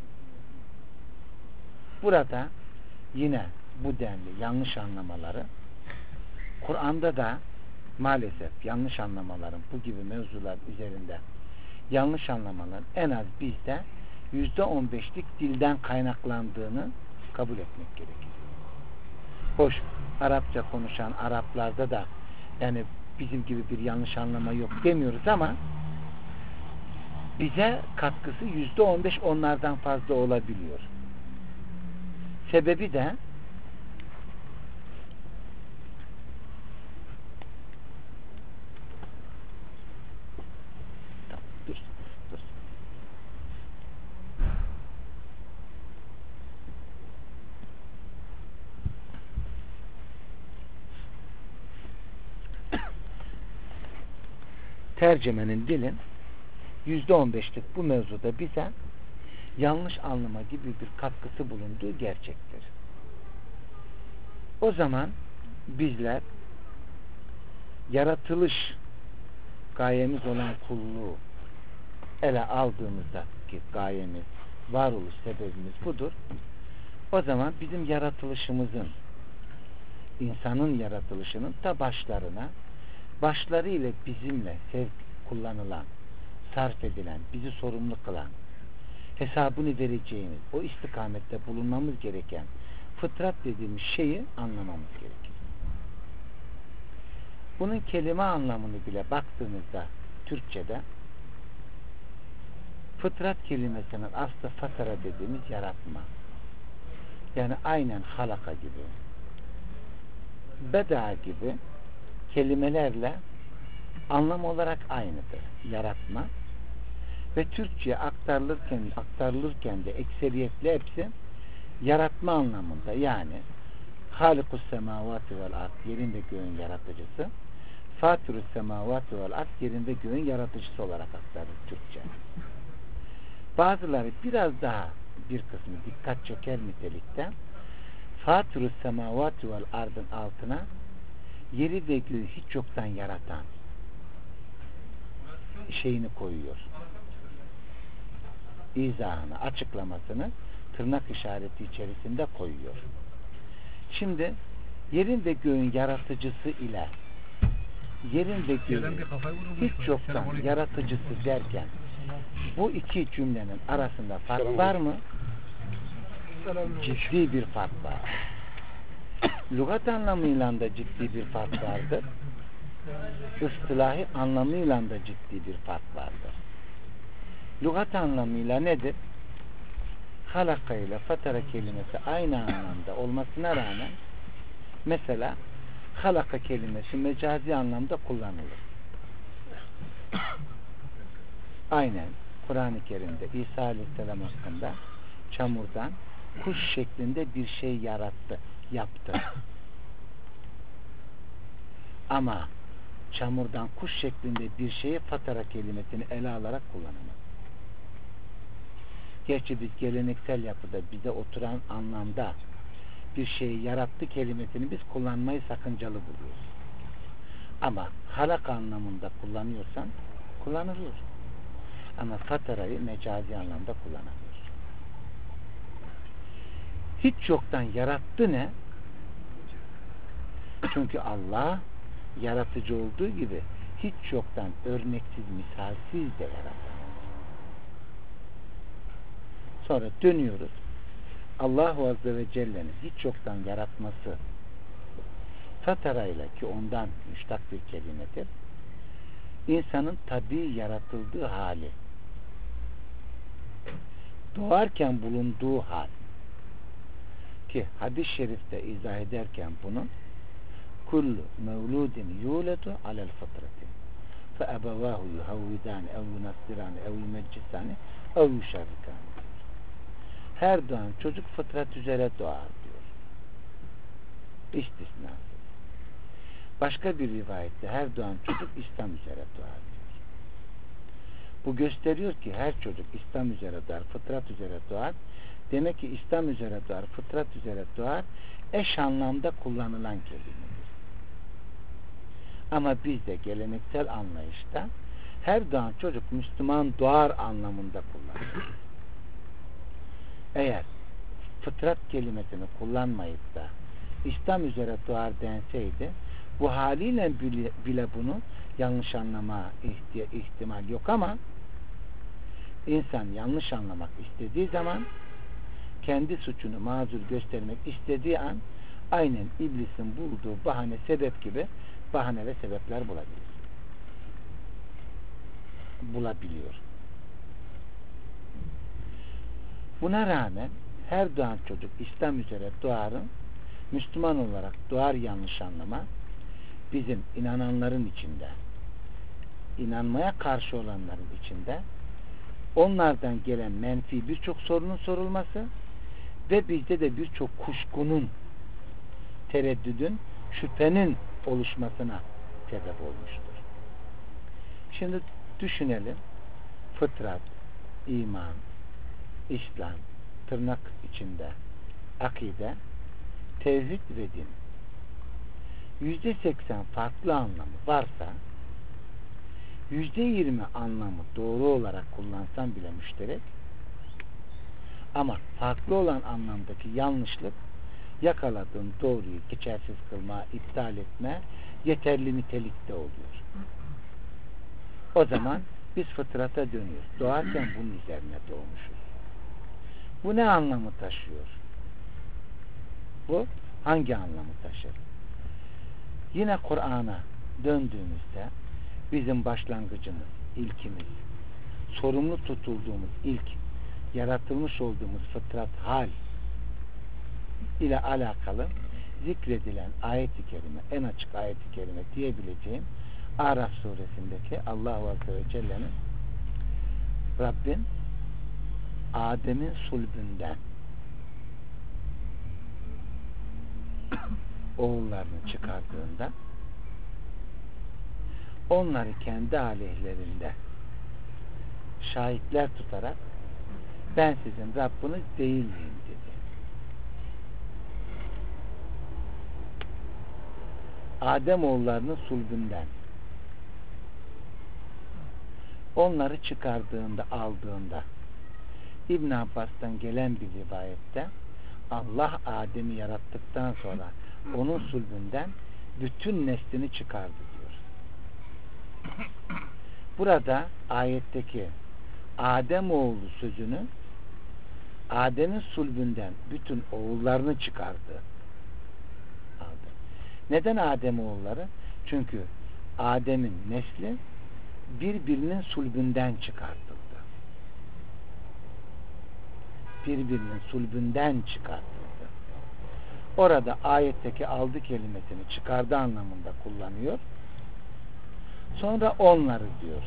Burada yine bu denli yanlış anlamaları, Kur'an'da da maalesef yanlış anlamaların bu gibi mevzular üzerinde yanlış anlamaların en az bizde %15'lik dilden kaynaklandığını kabul etmek gerekir. Hoş, Arapça konuşan Araplarda da yani bizim gibi bir yanlış anlama yok demiyoruz ama bize katkısı %15 onlardan fazla olabiliyor. Sebebi de tercümenin dilin %15'lik bu mevzuda bize yanlış anlama gibi bir katkısı bulunduğu gerçektir. O zaman bizler yaratılış gayemiz olan kulluğu ele aldığımızda ki gayemiz, varoluş sebebimiz budur. O zaman bizim yaratılışımızın, insanın yaratılışının da başları ile bizimle kullanılan, sarf edilen, bizi sorumlu kılan, hesabını vereceğimiz, o istikamette bulunmamız gereken fıtrat dediğimiz şeyi anlamamız gerekir. Bunun kelime anlamını bile baktığımızda Türkçe'de fıtrat kelimesinin aslı fatara dediğimiz yaratma. Yani aynen halaka gibi, beda gibi kelimelerle anlam olarak aynıdır. Yaratma. Ve Türkçe'ye aktarılırken de ekseriyetle hepsi yaratma anlamında, yani Halikus semavati vel ard, yerin ve göğün yaratıcısı, Fatirus semavati vel ard, yerin ve göğün yaratıcısı olarak aktarılır Türkçe. Bazıları biraz daha bir kısmı dikkat çeker nitelikte Fatirus semavati vel ardın altına yeri ve göğü hiç yoktan yaratan şeyini koyuyor. İzahını, açıklamasını tırnak işareti içerisinde koyuyor. Şimdi yerin ve göğün yaratıcısı ile yerin ve göğün hiç yoktan yaratıcısı derken bu iki cümlenin arasında fark var mı? Ciddi bir fark var. Lügat anlamıyla da ciddi bir fark vardır. İstilahi anlamıyla da ciddi bir fark vardır. Lügat anlamıyla nedir? Halaka ile fatara kelimesi aynı anlamda olmasına rağmen mesela halaka kelimesi mecazi anlamda kullanılır. Aynen Kur'an-ı Kerim'de İsa Aleyhisselam hakkında çamurdan kuş şeklinde bir şey yaptı. Ama çamurdan kuş şeklinde bir şeyi fatara kelimesini ele alarak kullanamaz. Gerçi biz geleneksel yapıda bize oturan anlamda bir şeyi yarattı kelimesini biz kullanmayı sakıncalı buluyoruz. Ama halak anlamında kullanıyorsan kullanılır. Ama fatarayı mecazi anlamda kullanamıyor. Hiç yoktan yarattı ne? Çünkü Allah yaratıcı olduğu gibi hiç yoktan örneksiz, misalsiz de yarattı. Sonra dönüyoruz. Allah-u Azze ve Celle'nin hiç yoktan yaratması fatarayla, ki ondan müştak bir kelimedir, insanın tabii yaratıldığı hali, doğarken bulunduğu hal, ki hadis-i şerifte izah ederken bunu kullu mevludin yuledu alel fıtrati fe ebevahu yuhavvidani ev yunassirani ev yumeccisani ev yuşarrikani. Her doğan çocuk fıtrat üzere doğar diyor. İstisnasız. Başka bir rivayette her doğan çocuk İslam üzere doğar diyor. Bu gösteriyor ki her çocuk İslam üzere doğar, fıtrat üzere doğar. Demek ki İslam üzere doğar, fıtrat üzere doğar eş anlamda kullanılan kelimedir. Ama bizde geleneksel anlayışta her doğan çocuk Müslüman doğar anlamında kullanılır. Eğer fıtrat kelimesini kullanmayıp da İslam üzere doğar denseydi bu haliyle bile bunu yanlış anlama ihtimal yok, ama insan yanlış anlamak istediği zaman, kendi suçunu mazur göstermek istediği an aynen iblisin bulduğu bahane, sebep gibi bahane ve sebepler bulabiliyor. Buna rağmen her doğan çocuk İslam üzere doğarın Müslüman olarak doğar yanlış anlama bizim inananların içinde, inanmaya karşı olanların içinde onlardan gelen menfi birçok sorunun sorulması ve bizde de birçok kuşkunun, tereddüdün, şüphenin oluşmasına sebep olmuştur. Şimdi düşünelim. Fıtrat, iman, İslam, tırnak içinde akide, tevhid ve din. %80 farklı anlamı varsa %20 anlamı doğru olarak kullansan bile müşterek, ama farklı olan anlamdaki yanlışlık yakaladığın doğruyu geçersiz kılma, iptal etme yeterli nitelikte oluyor. O zaman biz fıtrata dönüyoruz. Doğarken bunun üzerine doğmuşuz. Bu ne anlamı taşıyor? Bu hangi anlamı taşır? Yine Kur'an'a döndüğümüzde bizim başlangıcımız, ilkimiz, sorumlu tutulduğumuz ilk yaratılmış olduğumuz fıtrat hal ile alakalı zikredilen ayet-i kerime, en açık ayet-i kerime diyebileceğim Araf suresindeki Allah-u Azze ve Celle'nin Rabbin Adem'in sulbünden oğullarını çıkardığında onları kendi aleyhlerinde şahitler tutarak ben sizin Rabbiniz değil miyim dedi. Adem oğullarının sulbünden onları çıkardığında, aldığında İbn Abbas'tan gelen bir rivayette Allah Adem'i yarattıktan sonra onun sulbünden bütün neslini çıkardı diyor. Burada ayetteki Adem oğlu sözünü Adem'in sulbünden bütün oğullarını çıkardı. Aldı. Neden Adem oğulları? Çünkü Adem'in nesli birbirinin sulbünden çıkartıldı. Birbirinin sulbünden çıkartıldı. Orada ayetteki aldı kelimesini çıkardı anlamında kullanıyor. Sonra onları diyor.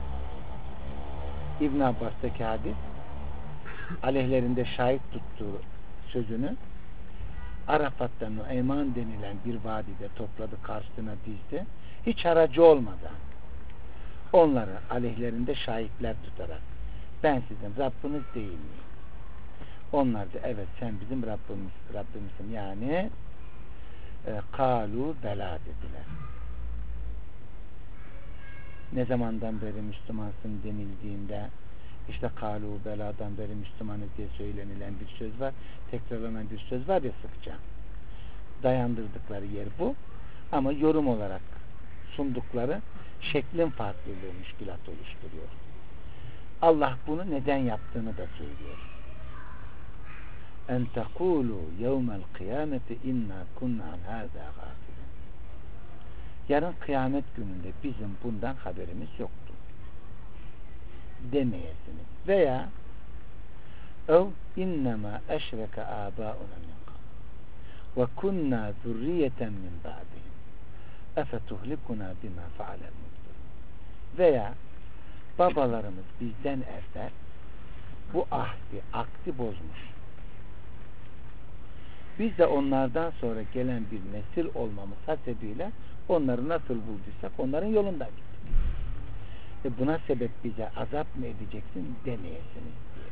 İbn Abbas'taki hadis aleyhlerinde şahit tuttuğu sözünü Arafat'ta Nueyman denilen bir vadide topladı, karşısına dizdi. Hiç aracı olmadan onları aleyhlerinde şahitler tutarak ben sizin Rabbiniz değil miyim? Onlar da evet sen bizim Rabbimizsin. Yani kalu bela dediler. Ne zamandan beri Müslümansın denildiğinde işte kalu beladan beri Müslümanız diye söylenilen bir söz var. Tekrarlanan bir söz var ya sıkça. Dayandırdıkları yer bu. Ama yorum olarak sundukları şeklin farklılığı müşkilat oluşturuyor. Allah bunu neden yaptığını da söylüyor. En tekulu yevmel kıyameti inna kunna an hâzâ gâfilin. Yarın kıyamet gününde bizim bundan haberimiz yoktu demeyesiniz. Veya ev innema eşreke âbâuna min qabl ve kunnâ zürriyeten min ba'dihim efetuhlikuna bima fa'alel mubtilun. Veya babalarımız bizden evvel bu akdi bozmuş. Biz de onlardan sonra gelen bir nesil olmamız hasebiyle onları nasıl bulduysak onların yolundan gittik. Buna sebep bize azap mı edeceksin demeyesiniz diye.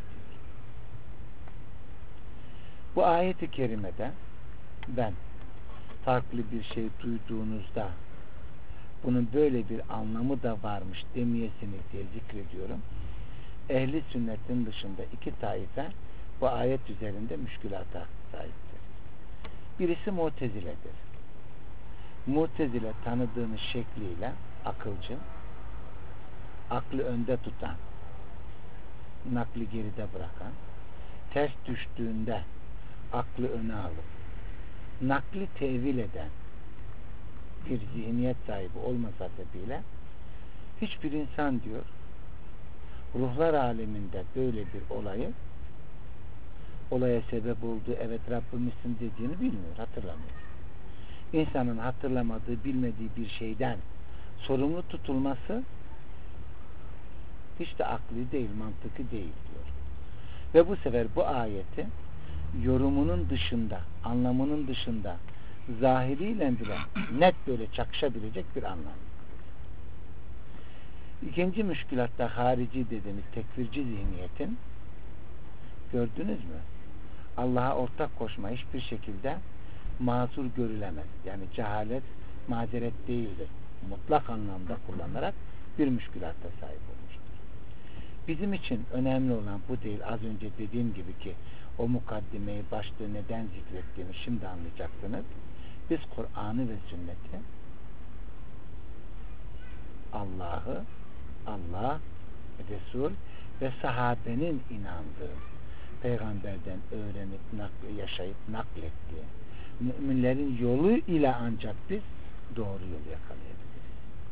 Bu ayet-i kerimede ben farklı bir şey duyduğunuzda bunun böyle bir anlamı da varmış demeyesiniz diye zikrediyorum. Ehli sünnetin dışında iki taife bu ayet üzerinde müşkülata sahiptir. Birisi Mu'tezile'dir. Mu'tezile tanıdığınız şekliyle akılcı, aklı önde tutan, nakli geride bırakan, ters düştüğünde aklı öne alıp nakli tevil eden bir zihniyet sahibi olmasa sebebiyle hiçbir insan diyor ruhlar aleminde böyle bir olaya sebep olduğu evet Rabbimizsin dediğini bilmiyor, hatırlamıyor. İnsanın hatırlamadığı, bilmediği bir şeyden sorumlu tutulması hiç de akli değil, mantıklı değil diyor. Ve bu sefer bu ayeti yorumunun dışında, anlamının dışında zahiriyle bile net böyle çakışabilecek bir anlam. İkinci müşkülatta harici dediğimiz tekfirci zihniyetin, gördünüz mü? Allah'a ortak koşma hiçbir şekilde mazur görülemez. Yani cehalet mazeret değildir. Mutlak anlamda kullanarak bir müşkülatta sahip olmuştur. Bizim için önemli olan bu değil. Az önce dediğim gibi ki o mukaddimeyi, başlığı neden zikrettiğimi şimdi anlayacaksınız. Biz Kur'an'ı ve sünneti, Allah'ı, Allah, Resul ve sahabenin inandığı, peygamberden öğrenip yaşayıp naklettiği müminlerin yolu ile ancak biz doğru yolu yakalayabiliriz.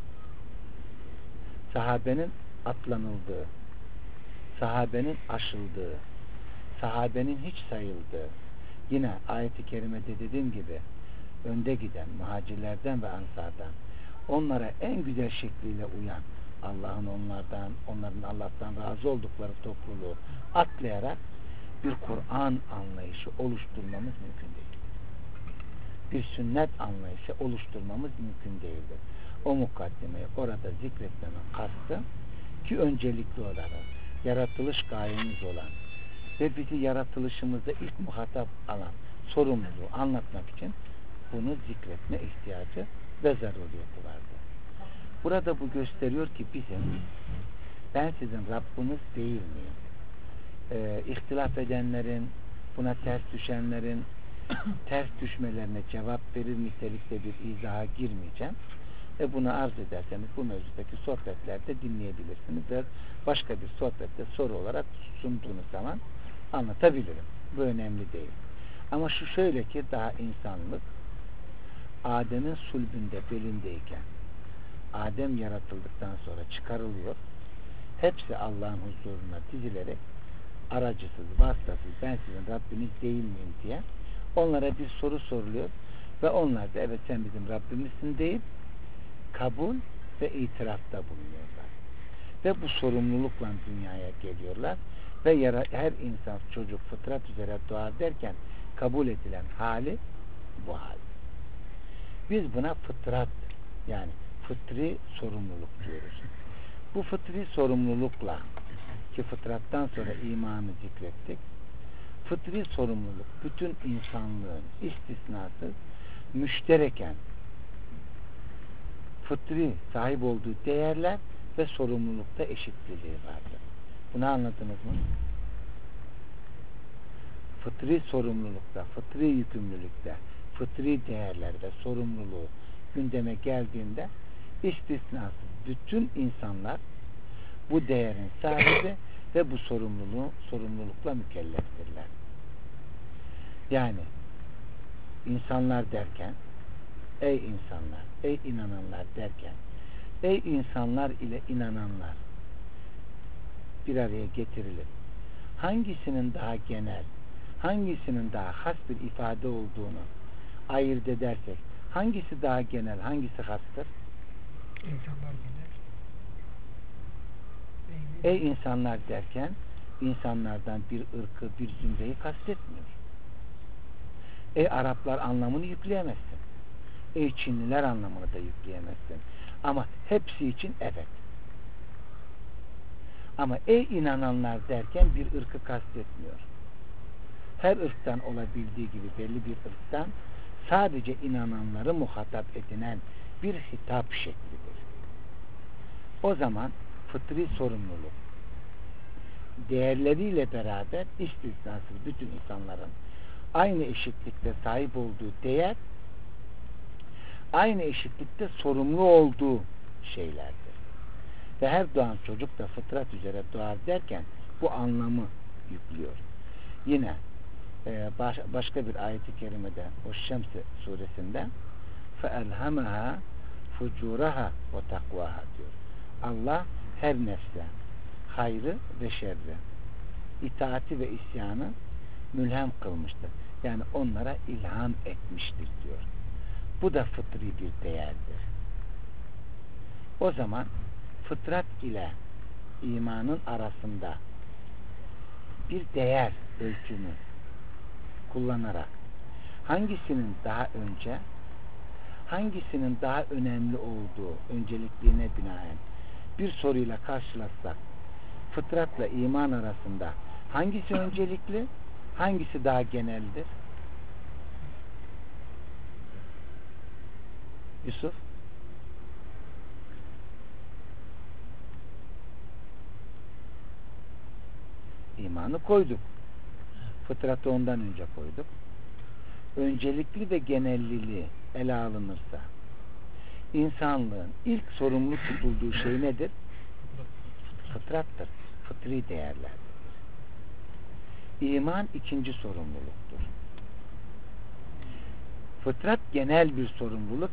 Sahabenin atlanıldığı, sahabenin aşıldığı, sahabenin hiç sayıldığı, yine ayet-i kerimede dediğim gibi önde giden muhacirlerden ve ansardan onlara en güzel şekliyle uyan, Allah'ın onların Allah'tan razı oldukları topluluğu atlayarak bir Kur'an anlayışı oluşturmamız mümkün değil. Bir sünnet anlayışı oluşturmamız mümkün değildir. O mukaddimeyi orada zikretmenin kastı ki öncelikli olarak yaratılış gayemiz olan ve bizi yaratılışımızda ilk muhatap alan sorumluluğu anlatmak için bunu zikretme ihtiyacı ve zaruriyeti vardır. Burada bu gösteriyor ki ben sizin Rabbiniz değil miyim? İhtilaf edenlerin, buna ters düşenlerin ters düşmelerine cevap verir nitelikte bir izaha girmeyeceğim. Bunu arz ederseniz bu mevzudaki sohbetlerde dinleyebilirsiniz ve başka bir sohbette soru olarak sunduğunuz zaman anlatabilirim. Bu önemli değil. Ama şu şöyle ki daha insanlık Adem'in sulbünde belindeyken Adem yaratıldıktan sonra çıkarılıyor. Hepsi Allah'ın huzuruna dizilerek aracısız, vasıtasız ben sizin Rabbiniz değil miyim diye onlara bir soru soruluyor ve onlar da evet sen bizim Rabbimizsin deyip kabul ve itirafta bulunuyorlar. Ve bu sorumlulukla dünyaya geliyorlar ve her insan çocuk fıtrat üzere doğar derken kabul edilen hali bu hal. Biz buna fıtrat yani fıtri sorumluluk diyoruz. Bu fıtri sorumlulukla ki fıtrattan sonra imanı zikrettik. Fıtri sorumluluk bütün insanlığın istisnasız müştereken fıtri sahip olduğu değerler ve sorumlulukta eşitliliği vardır. Bunu anladınız mı? Fıtri sorumlulukta, fıtri yükümlülükte, fıtri değerler ve sorumluluğu gündeme geldiğinde istisnasız bütün insanlar bu değerin sahibi ve bu sorumlulukla mükelleftirler. Yani insanlar derken ey insanlar, ey inananlar derken ey insanlar ile inananlar bir araya getirilir. Hangisinin daha genel, hangisinin daha has bir ifade olduğunu ayırt edersek hangisi daha genel, hangisi hastır? İnsanlar genel. Ey insanlar derken insanlardan bir ırkı, bir zümreyi kastetmiyor. Ey Araplar anlamını yükleyemezsin. Ey Çinliler anlamını da yükleyemezsin. Ama hepsi için evet. Ama ey inananlar derken bir ırkı kastetmiyor. Her ırktan olabildiği gibi belli bir ırktan sadece inananları muhatap edinen bir hitap şeklidir. O zaman fıtri sorumluluk değerleriyle beraber istisnasız bütün insanların aynı eşitlikte sahip olduğu değer aynı eşitlikte sorumlu olduğu şeylerdir. Ve her doğan çocuk da fıtrat üzere doğar derken bu anlamı yüklüyor. Yine başka bir ayet-i kerimede o Şems suresinde فَاَلْهَمَهَا فُجُورَهَا وَتَقْوَاهَا diyor. Allah her nefse hayrı ve şerri, itaati ve isyanı mülhem kılmıştır. Yani onlara ilham etmiştir diyor. Bu da fıtri bir değerdir. O zaman fıtrat ile imanın arasında bir değer ölçümü kullanarak hangisinin daha önce, hangisinin daha önemli olduğu öncelikliğine binaen bir soruyla karşılaşsak, fıtratla iman arasında hangisi öncelikli, hangisi daha geneldir? Yusuf? İmanı koyduk. Fıtratı ondan önce koyduk. Öncelikli ve genelliliği ele alınırsa insanlığın ilk sorumlu tutulduğu şey nedir? Fıtrattır. Fıtri değerlerdir. İman ikinci sorumluluktur. Fıtrat genel bir sorumluluk,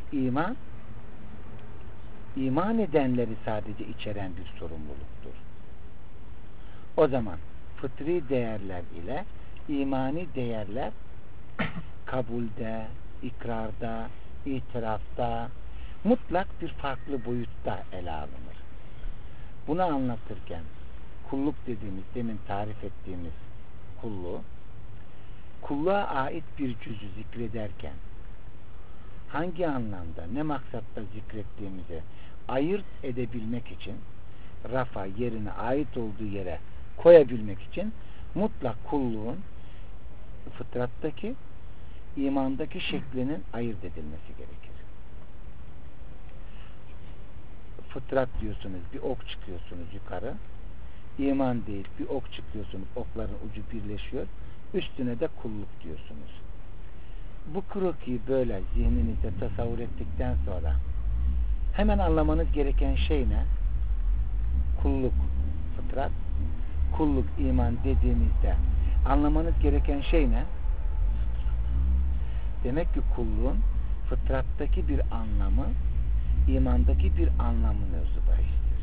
iman edenleri sadece içeren bir sorumluluktur. O zaman fıtri değerler ile imani değerler kabulde, ikrarda, itirafta mutlak bir farklı boyutta ele alınır. Bunu anlatırken kulluk dediğimiz, demin tarif ettiğimiz kulluğa ait bir cüzü zikrederken hangi anlamda, ne maksatta zikrettiğimizi ayırt edebilmek için, rafa yerine ait olduğu yere koyabilmek için mutlak kulluğun fıtrattaki, imandaki şeklinin ayırt edilmesi gerekir. Fıtrat diyorsunuz, bir ok çıkıyorsunuz yukarı. İman değil, bir ok çıkıyorsunuz, okların ucu birleşiyor. Üstüne de kulluk diyorsunuz. Bu krokiyi böyle zihninizde tasavvur ettikten sonra hemen anlamanız gereken şey ne? Kulluk, fıtrat, kulluk, iman dediğimizde anlamanız gereken şey ne? Demek ki kulluğun fıtrattaki bir anlamı, imandaki bir anlamı mevzu bahistir.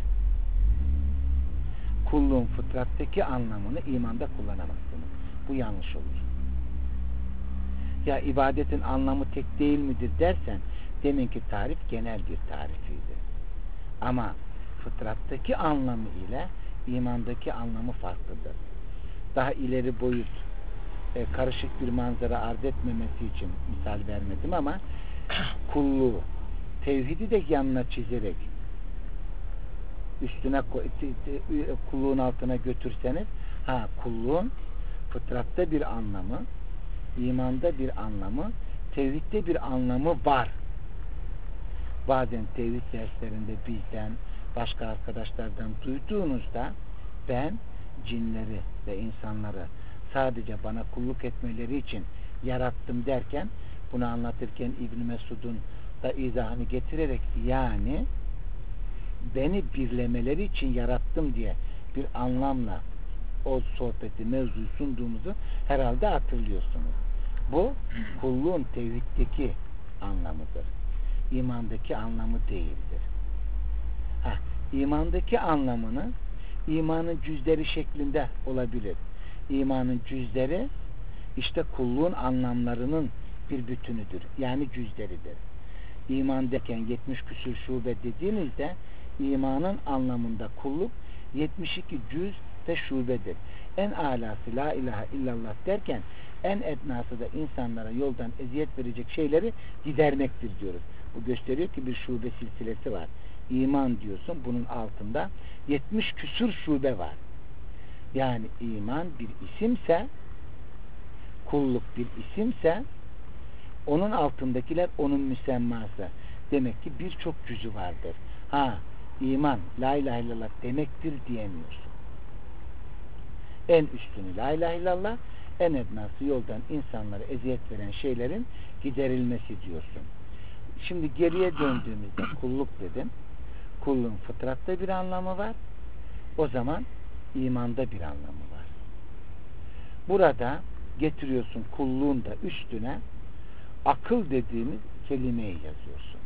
Kulluğun fıtrattaki anlamını imanda kullanamazsınız. Bu yanlış olur. Ya ibadetin anlamı tek değil midir dersen, deminki tarif genel bir tarifiydi. Ama fıtrattaki anlamı ile imandaki anlamı farklıdır. Daha ileri boyut, karışık bir manzara arz etmemesi için misal vermedim ama kulluğu, tevhidi de yanına çizerek üstüne kulluğun altına götürseniz, kulluğun fıtratta bir anlamı, imanda bir anlamı, tevhidde bir anlamı var. Bazen tevhid derslerinde bizden, başka arkadaşlardan duyduğunuzda ben cinleri ve insanları sadece bana kulluk etmeleri için yarattım derken, bunu anlatırken İbn Mesud'un da izahını getirerek, yani beni birlemeleri için yarattım diye bir anlamla o sohbeti, mevzuyu sunduğumuzu herhalde hatırlıyorsunuz. Bu kulluğun tevhiddeki anlamıdır. İmandaki anlamı değildir. İmandaki anlamını imanın cüzleri şeklinde olabilir. İmanın cüzleri işte kulluğun anlamlarının bir bütünüdür. Yani cüzleridir. İman derken 70 küsur şube dediğinizde imanın anlamında kulluk 72 cüz ve şubedir. En alası la ilahe illallah derken en etnası da insanlara yoldan eziyet verecek şeyleri gidermektir diyoruz. Bu gösteriyor ki bir şube silsilesi var. İman diyorsun, bunun altında 70 küsur şube var. Yani iman bir isimse, kulluk bir isimse, onun altındakiler onun müsemması. Demek ki birçok cüzü vardır. İman la ilahe illallah demektir diyemiyorsun. En üstünü la ilahe illallah, en ednası yoldan insanlara eziyet veren şeylerin giderilmesi diyorsun. Şimdi geriye döndüğümüzde kulluk dedim. Kulluğun fıtratta bir anlamı var. O zaman imanda bir anlamı var. Burada getiriyorsun kulluğun da üstüne akıl dediğimiz kelimeyi yazıyorsun.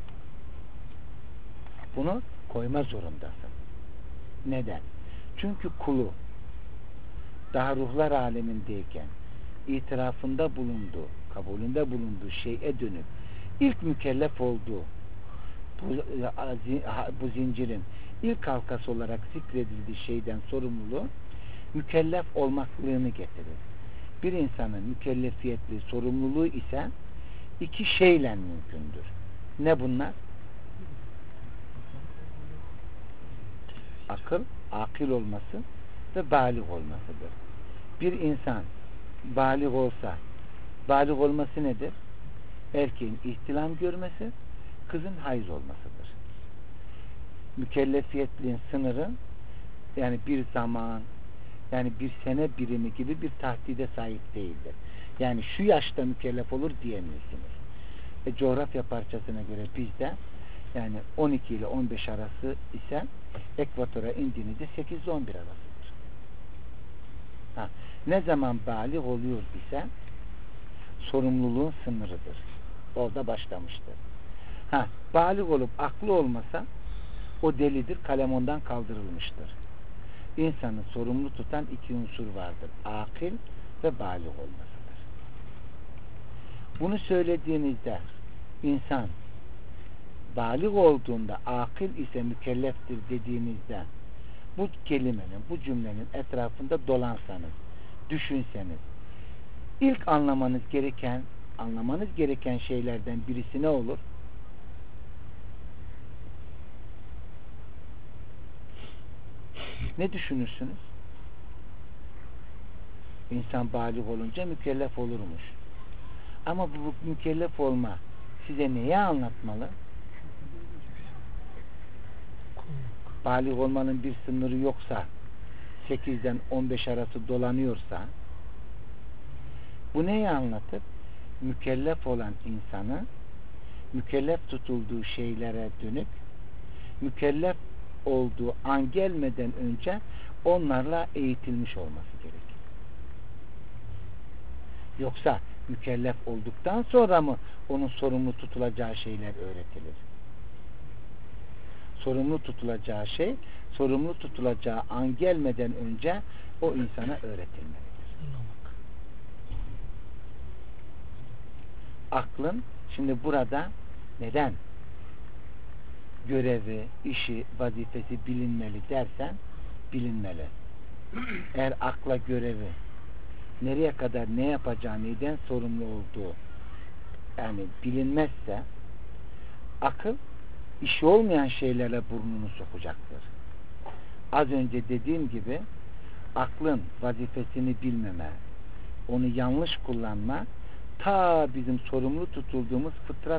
Bunu koyma zorundasın. Neden? Çünkü kulu daha ruhlar alemindeyken itirafında bulunduğu, kabulünde bulunduğu şeye dönüp ilk mükellef olduğu bu zincirin ilk halkası olarak zikredildiği şeyden sorumluluğu mükellef olmaklığını getirir. Bir insanın mükellefiyetli sorumluluğu ise iki şeyle mümkündür. Ne bunlar? Akıl, akil olması ve balik olmasıdır. Bir insan balik olsa, balik olması nedir? Erkeğin ihtilam görmesi, kızın hayız olmasıdır. Mükellefiyetliğin sınırı yani bir zaman, yani bir sene birimi gibi bir tahdide sahip değildir. Yani şu yaşta mükellef olur diyemiyorsunuz. Coğrafya parçasına göre bizde yani 12 ile 15 arası ise ekvatora indiğinizde 8 ile 11 arasıdır. Ne zaman balik oluyor ise sorumluluğun sınırıdır. Orada başlamıştır. Balik olup aklı olmasa o delidir, kalem ondan kaldırılmıştır. İnsanı sorumlu tutan iki unsur vardır. Akil ve balik olmasıdır. Bunu söylediğinizde insan balik olduğunda akil ise mükelleftir dediğinizde bu kelimenin, bu cümlenin etrafında dolansanız, düşünseniz ilk anlamanız gereken şeylerden birisi ne olur? Ne düşünürsünüz? İnsan balik olunca mükellef olurmuş. Ama bu mükellef olma size neyi anlatmalı? Balik olmanın bir sınırı yoksa 8'den 15 arası dolanıyorsa bu neyi anlatır? Mükellef olan insanı mükellef tutulduğu şeylere dönük mükellef olduğu an gelmeden önce onlarla eğitilmiş olması gerekir. Yoksa mükellef olduktan sonra mı onun sorumlu tutulacağı şeyler öğretilir? Sorumlu tutulacağı şey, sorumlu tutulacağı an gelmeden önce o insana öğretilmelidir. Aklın şimdi burada neden görevi, işi, vazifesi bilinmeli dersen bilinmeli. Eğer akla görevi nereye kadar ne yapacağı, neden sorumlu olduğu yani bilinmezse akıl işi olmayan şeylerle burnunu sokacaktır. Az önce dediğim gibi aklın vazifesini bilmeme, onu yanlış kullanma ta bizim sorumlu tutulduğumuz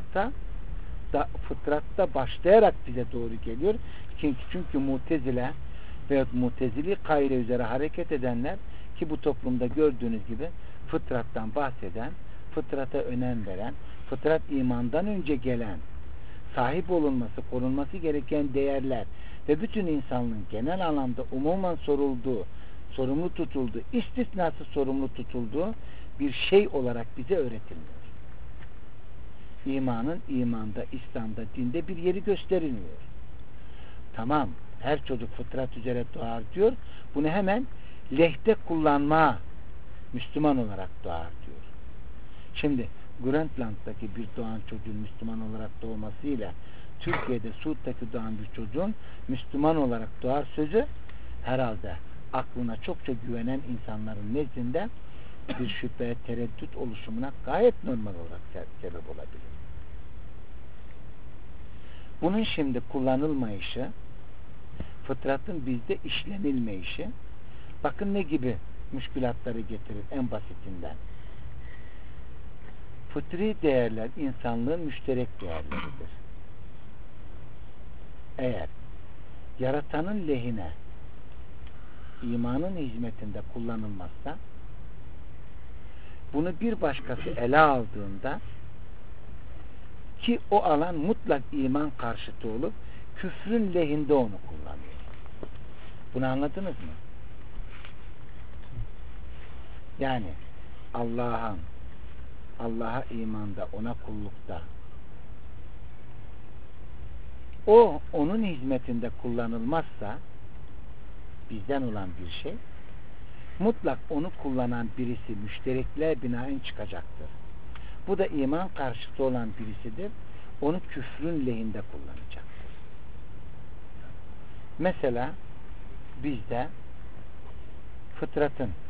fıtratta başlayarak bize doğru geliyor. Çünkü Mu'tezile veyahut Mu'tezili kaide üzere hareket edenler ki bu toplumda gördüğünüz gibi fıtrattan bahseden, fıtrata önem veren, fıtrat imandan önce gelen, sahip olunması, korunması gereken değerler ve bütün insanlığın genel anlamda umumen sorumlu tutulduğu, istisnasız sorumlu tutulduğu bir şey olarak bize öğretilmiyor. İmanın imanda, İslam'da, dinde bir yeri gösterilmiyor. Tamam, her çocuk fıtrat üzere doğar diyor. Bunu hemen lehte kullanma, Müslüman olarak doğar diyor. Şimdi Grönland'daki bir doğan çocuğun Müslüman olarak doğmasıyla Türkiye'de Suud'daki doğan bir çocuğun Müslüman olarak doğar sözü herhalde aklına çokça güvenen insanların nezdinde bir şüphe, tereddüt oluşumuna gayet normal olarak sebep olabilir. Bunun şimdi kullanılmayışı, fıtratın bizde işlenilmeyişi, bakın ne gibi müşkülatları getirir en basitinden. Fıtri değerler insanlığın müşterek değerleridir. Eğer yaratanın lehine imanın hizmetinde kullanılmazsa bunu bir başkası ele aldığında ki o alan mutlak iman karşıtı olup küfrün lehinde onu kullanıyor. Bunu anladınız mı? Yani Allah'a imanda, ona kullukta onun hizmetinde kullanılmazsa bizden olan bir şey mutlak onu kullanan birisi müşterekliğe binaen çıkacaktır. Bu da iman karşıtı olan birisidir. Onu küfrün lehinde kullanacaktır. Mesela bizde fıtratın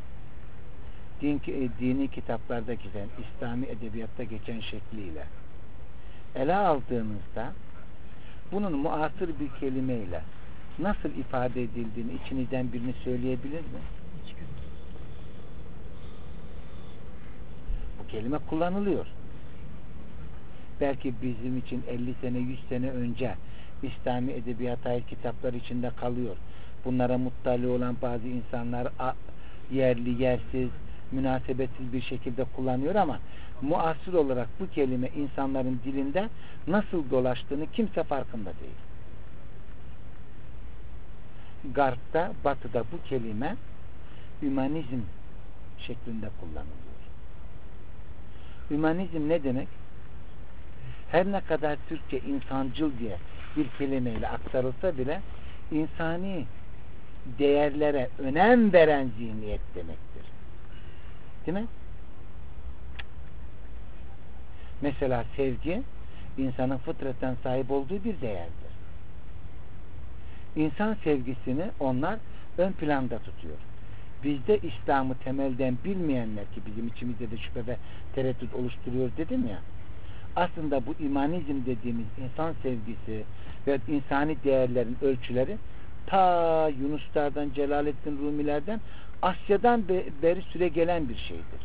dini kitaplarda geçen, İslami edebiyatta geçen şekliyle ele aldığınızda bunun muasır bir kelimeyle nasıl ifade edildiğini içinizden birini söyleyebilir mi? Bu kelime kullanılıyor. Belki bizim için 50 sene 100 sene önce İslami edebiyat ayet kitapları içinde kalıyor. Bunlara muttali olan bazı insanlar yerli yersiz, münasebetsiz bir şekilde kullanıyor ama muasır olarak bu kelime insanların dilinde nasıl dolaştığını kimse farkında değil. Garp'ta, Batı'da bu kelime hümanizm şeklinde kullanılıyor. Hümanizm ne demek? Her ne kadar Türkçe insancıl diye bir kelimeyle aktarılsa bile insani değerlere önem veren zihniyet demektir. Değil mi? Mesela sevgi insanın fıtraten sahip olduğu bir değerdir. İnsan sevgisini onlar ön planda tutuyor. Bizde İslam'ı temelden bilmeyenler ki bizim içimizde de şüphe ve tereddüt oluşturuyor dedim ya. Aslında bu imanizm dediğimiz insan sevgisi ve insani değerlerin ölçüleri ta Yunuslardan, Celaleddin Rumilerden, Asya'dan beri süre gelen bir şeydir.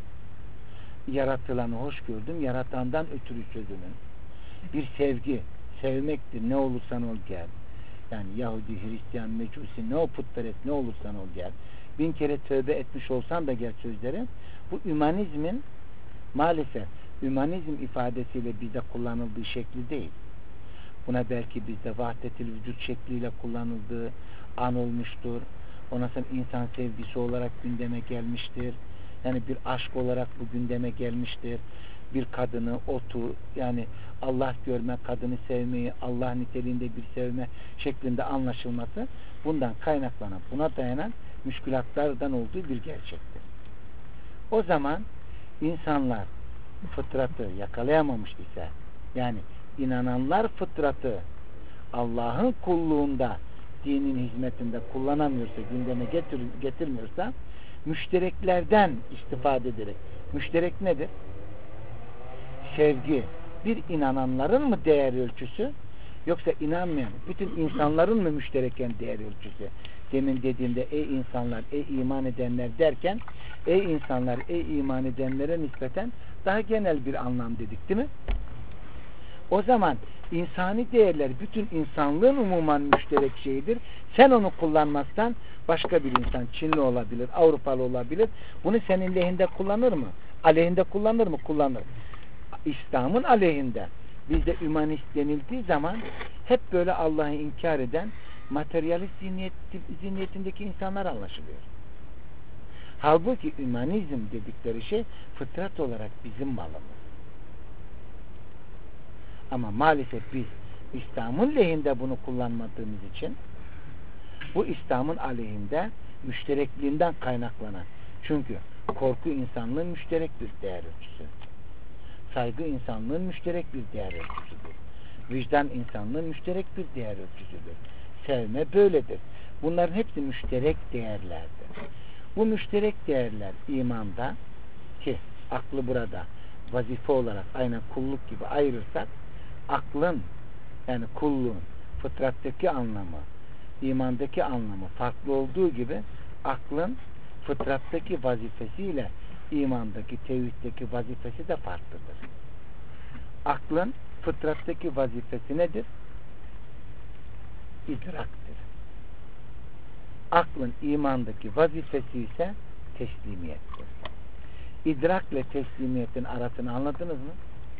Yaratılanı hoş gördüm, yaratandan ötürü sözünün bir sevgi, sevmektir. Ne olursan ol gel. Yani Yahudi, Hristiyan, Mecusi, ne o putperest, ne olursan ol gel. 1000 kere tövbe etmiş olsan da gel sözleri. Bu ümanizmin maalesef ümanizm ifadesiyle bizde kullanıldığı şekli değil. Buna belki bizde vahdetil vücut şekliyle kullanıldığı anılmıştır. Ondan sonra insan sevgisi olarak gündeme gelmiştir. Yani bir aşk olarak bu gündeme gelmiştir. Bir kadını, otu, yani Allah görme, kadını sevmeyi, Allah niteliğinde bir sevme şeklinde anlaşılması bundan kaynaklanan, buna dayanan müşkülatlardan olduğu bir gerçektir. O zaman insanlar fıtratı yakalayamamış ise, yani inananlar fıtratı Allah'ın kulluğunda, dinin hizmetinde kullanamıyorsa, gündeme getirmiyorsa, müştereklerden istifade ederek, müşterek nedir? Sevgi, bir inananların mı değer ölçüsü, yoksa inanmayan bütün insanların mı müştereken değer ölçüsü? Demin dediğimde ey insanlar, ey iman edenler derken, ey insanlar, ey iman edenlere nispeten daha genel bir anlam dedik değil mi? O zaman insani değerler bütün insanlığın umuman müşterek şeyidir. Sen onu kullanmazsan başka bir insan, Çinli olabilir, Avrupalı olabilir. Bunu senin lehinde kullanır mı? Aleyhinde kullanır mı? Kullanır. İslam'ın aleyhinde. Bizde ümanist denildiği zaman hep böyle Allah'ı inkar eden materyalist zihniyetindeki insanlar anlaşılıyor. Halbuki ümanizm dedikleri şey fıtrat olarak bizim malımız. Ama maalesef biz İslam'ın lehinde bunu kullanmadığımız için bu İslam'ın aleyhinde müşterekliğinden kaynaklanan, çünkü korku insanlığın müşterek bir değer ölçüsü. Saygı insanlığın müşterek bir değer ölçüsüdür. Vicdan insanlığın müşterek bir değer ölçüsüdür. Sevme böyledir. Bunların hepsi müşterek değerlerdir. Bu müşterek değerler imanda, ki aklı burada vazife olarak aynen kulluk gibi ayırırsak, aklın, yani kulluğun fıtrattaki anlamı, imandaki anlamı farklı olduğu gibi aklın fıtrattaki vazifesiyle imandaki, tevhiddeki vazifesi de farklıdır. Aklın fıtrattaki vazifesi nedir? İdraktır. Aklın imandaki vazifesi ise teslimiyettir. İdrakle teslimiyetin arasını anladınız mı?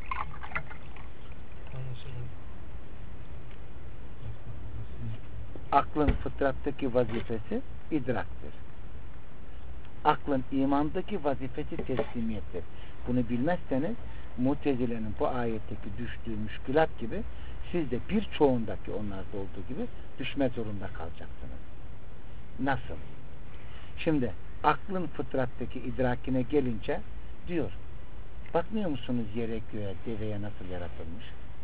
Aklın fıtrattaki vazifesi idraktır. Aklın imandaki vazifesi teslimiyettir. Bunu bilmezseniz Mutezile'nin bu ayetteki düştüğü müşkülat gibi siz de birçoğundaki onlarda olduğu gibi düşme zorunda kalacaksınız. Nasıl? Şimdi aklın fıtrattaki idrakine gelince diyor, bakmıyor musunuz yere, göğe, deveye nasıl yaratılmış?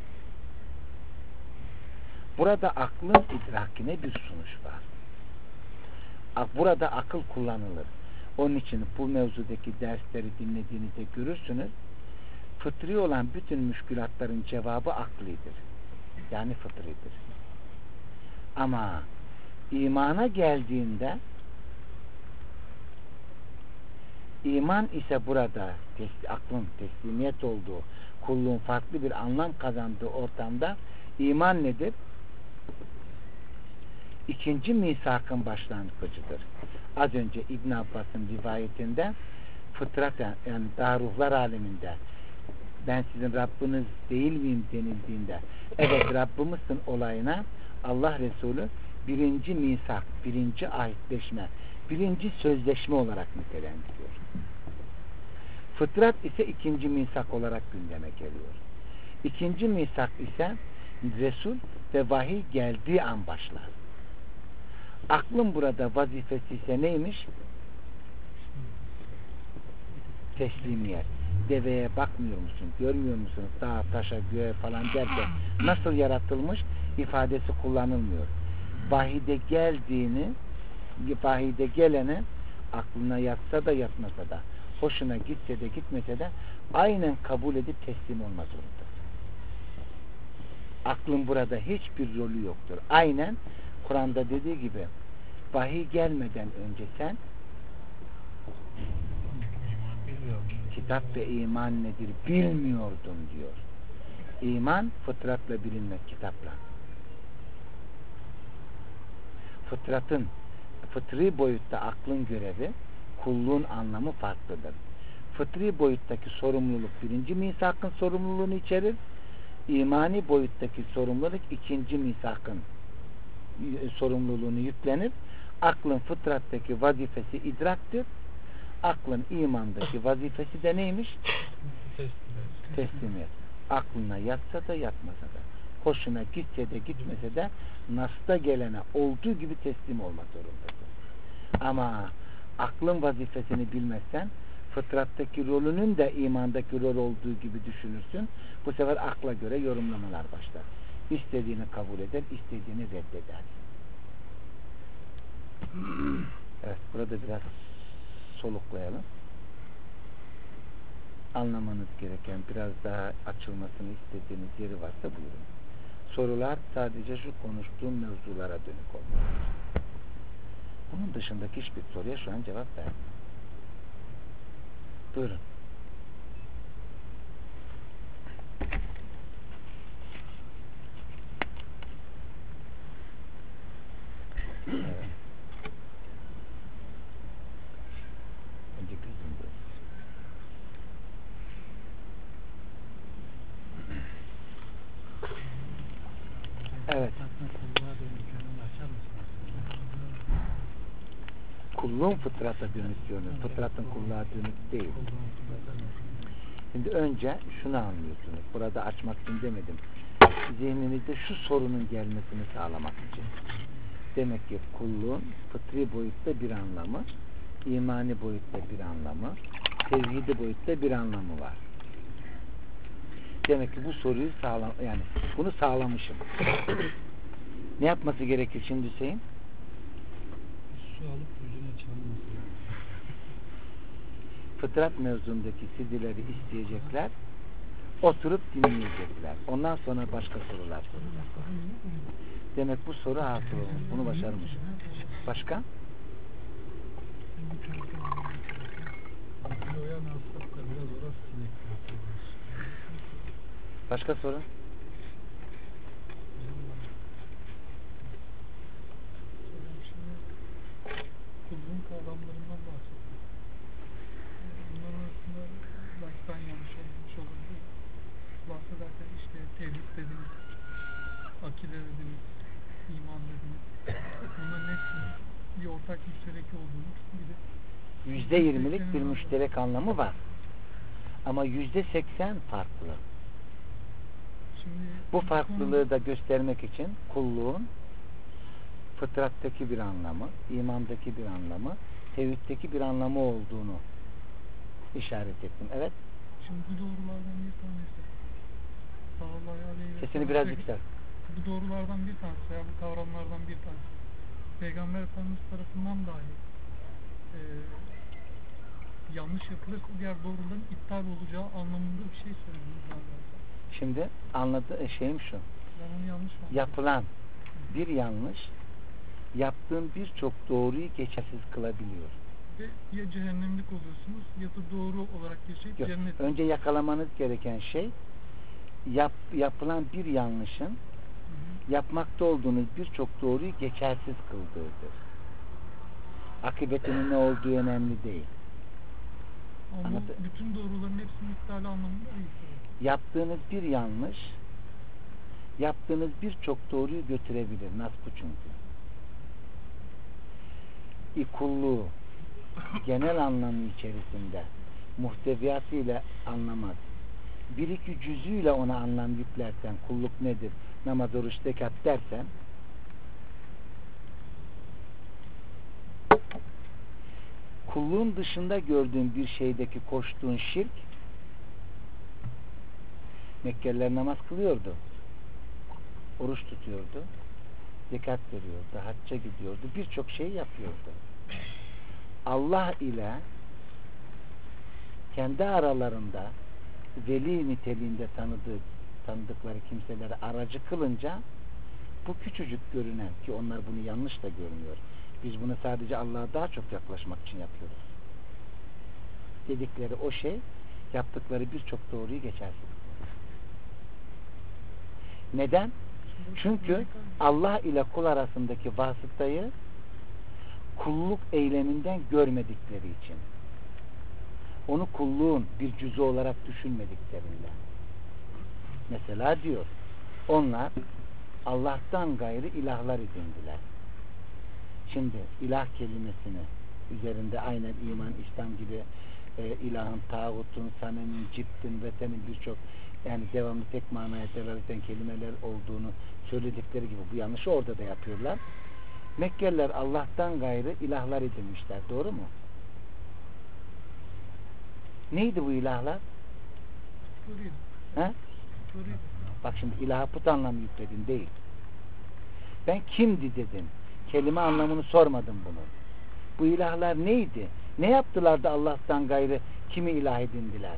Burada aklın idrakine bir sunuş var. Burada akıl kullanılır. Onun için bu mevzudaki dersleri dinlediğinizde görürsünüz. Fıtri olan bütün müşkülatların cevabı aklidir. Yani fıtridir. Ama İmana geldiğinde iman ise burada aklın teslimiyet olduğu, kulluğun farklı bir anlam kazandığı ortamda iman nedir? İkinci misakın başlangıcıdır. Az önce İbn Abbas'ın rivayetinde fıtrat, yani daha ruhlar aleminde ben sizin Rabbiniz değil miyim denildiğinde evet Rabbimizsin olayına Allah Resulü birinci misak, birinci ahitleşme, birinci sözleşme olarak nitelendiriyor. Fıtrat ise ikinci misak olarak gündeme geliyor. İkinci misak ise Resul ve vahiy geldiği an başlar. Aklın burada vazifesi ise neymiş? Teslimiyet. Deveye bakmıyor musun? Görmüyor musun? Dağa, taşa, göğe falan derken nasıl yaratılmış? İfadesi kullanılmıyor. Vahide geleni aklına yatsa da yatmasa da, hoşuna gitse de gitmese de aynen kabul edip teslim olma zorundasın. Aklın burada hiçbir rolü yoktur. Aynen Kur'an'da dediği gibi vahiy gelmeden önce sen kitap ve iman nedir bilmiyordun diyor. İman fıtratla bilinmek, kitapla. Fıtri boyutta aklın görevi, kulluğun anlamı farklıdır. Fıtri boyuttaki sorumluluk birinci misakın sorumluluğunu içerir. İmani boyuttaki sorumluluk ikinci misakın sorumluluğunu yüklenir. Aklın fıtrattaki vazifesi idraktır. Aklın imandaki vazifesi de neymiş? Teslimiyet. Aklına yatsa da yatmasa da, hoşuna gitse de gitmese de nas'ta gelene olduğu gibi teslim olmak zorundasın. Ama aklın vazifesini bilmezsen fıtrattaki rolünün de imandaki rol olduğu gibi düşünürsün. Bu sefer akla göre yorumlamalar başlar. İstediğini kabul eder, istediğini reddeder. Evet, burada biraz soluklayalım. Anlamanız gereken, biraz daha açılmasını istediğiniz yeri varsa buyurun. Sorular sadece şu konuştuğum mevzulara dönük olmalıdır. Bunun dışındaki hiçbir soruya şu an cevap vermem. Buyurun. Evet. Önce gözüm böyle. Evet. Kulluğun fıtrata dönük yönü. Fıtratın kulluğa dönük değil. Şimdi önce şunu anlıyorsunuz. Burada açmak için demedim. Zihninizde şu sorunun gelmesini sağlamak için. Demek ki kulluğun fıtri boyutta bir anlamı, imani boyutta bir anlamı, tevhidi boyutta bir anlamı var. Demek ki bu soruyu bunu sağlamışım. Ne yapması gerekir şimdi Hüseyin? Su alıp yüzüne çalması. Fıtrat mevzundaki CD'leri isteyecekler, oturup dinleyecekler. Ondan sonra başka sorular soracaklar. Demek bu soru hasıl olmuş. Bunu başarmışım. Başka? Başka soru? Kulluğun kavramlarından bahsettik. Bunların arasında belki ben yanlış olmuş olabilir. Bahsederken işte tevhid dediniz, akide dediniz, iman dediniz. Bunların hepsinin bir ortak müştereki olduğunu, bir de %20'lik bir müşterek anlamı var. Ama %80 farklı. Şimdi Bu farklılığı da göstermek için kulluğun fıtrattaki bir anlamı, imandaki bir anlamı, tevhiddeki bir anlamı olduğunu işaret ettim. Evet. Şimdi bu doğrulardan bir tanesi. Sallallahu aleyhi ve Sesini sellem biraz yükselt. Bu doğrulardan bir tanesi veya bu kavramlardan bir tanesi. Peygamber Efendimiz tarafından dahi yanlış yapılırsa diğer doğruların iptal olacağı anlamında bir şey söylediniz galiba. Şimdi anladığı şeyim şu. Ben onu yanlış anladım. Yapılan bir yanlış yaptığın birçok doğruyu geçersiz kılabiliyor. Ve ya cehennemlik oluyorsunuz ya da doğru olarak yaşayıp Yok, cennet. önce yakalamanız gereken şey yapılan bir yanlışın yapmakta olduğunuz birçok doğruyu geçersiz kıldığıdır. Akıbetinin ne olduğu önemli değil. Ama bu Anladın? bütün doğruların hepsinin iptali anlamında değil. Yaptığınız bir yanlış yaptığınız birçok doğruyu götürebilir. Nasıl bu çünkü? Kulluğu genel anlamı içerisinde muhteviyatıyla anlamaz. Bir iki cüzüyle ona anlam yüklersen, kulluk nedir, namaz, oruç, zekat dersen, kulluğun dışında gördüğün bir şeydeki koştuğun şirk, Mekkeliler namaz kılıyordu, oruç tutuyordu, zekat veriyordu, hacca gidiyordu, birçok şey yapıyordu. Allah ile kendi aralarında veli niteliğinde tanıdıkları kimseleri aracı kılınca bu küçücük görünen, ki onlar bunu yanlış da görmüyor, biz bunu sadece Allah'a daha çok yaklaşmak için yapıyoruz dedikleri o şey yaptıkları birçok doğruyu geçersiz. Neden? Çünkü Allah ile kul arasındaki vasıtayı kulluk eyleminden görmedikleri için, onu kulluğun bir cüzü olarak düşünmediklerinden. Mesela diyor, onlar Allah'tan gayrı ilahlar edindiler. Şimdi ilah kelimesini üzerinde aynen iman, İslam gibi ilahın, tağutun, sanemin, ciptin ve senin birçok yani devamlı tek manaya delalet eden kelimeler olduğunu söyledikleri gibi bu yanlışı orada da yapıyorlar. Mekkeliler Allah'tan gayrı ilahlar edinmişler. Doğru mu? Neydi bu ilahlar? He? Bak şimdi ilaha put anlamı yükledin değil. Ben kimdi dedim. Kelime anlamını sormadım bunu. Bu ilahlar neydi? Ne yaptılar da Allah'tan gayrı kimi ilah edindiler?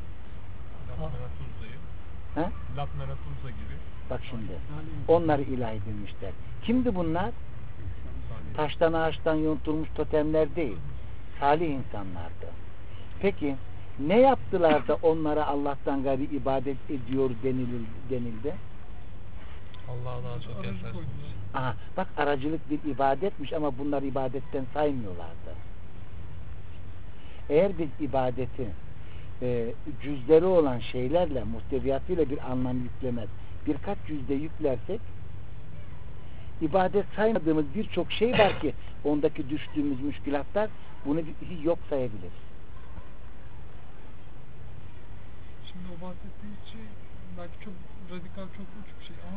Lat Meratuzza gibi. Bak şimdi. Onları ilah edinmişler. Kimdi bunlar? Taştan ağaçtan yontulmuş totemler değil. Salih insanlardı. Peki ne yaptılar da onlara Allah'tan gayrı ibadet ediyor denildi? Allah'a daha çok yaklaşmış. Aha, bak aracılık bir ibadetmiş ama bunlar ibadetten saymıyorlardı. Eğer biz ibadeti cüzleri olan şeylerle, muhteviyatıyla bir anlam yüklemez, birkaç cüzde yüklersek ibadet saymadığımız birçok şey var ki ondaki düştüğümüz müşkülatlar bunu yok sayabilir. Şimdi o bahsettiğiniz şey belki çok radikal, çok uç bir şey ama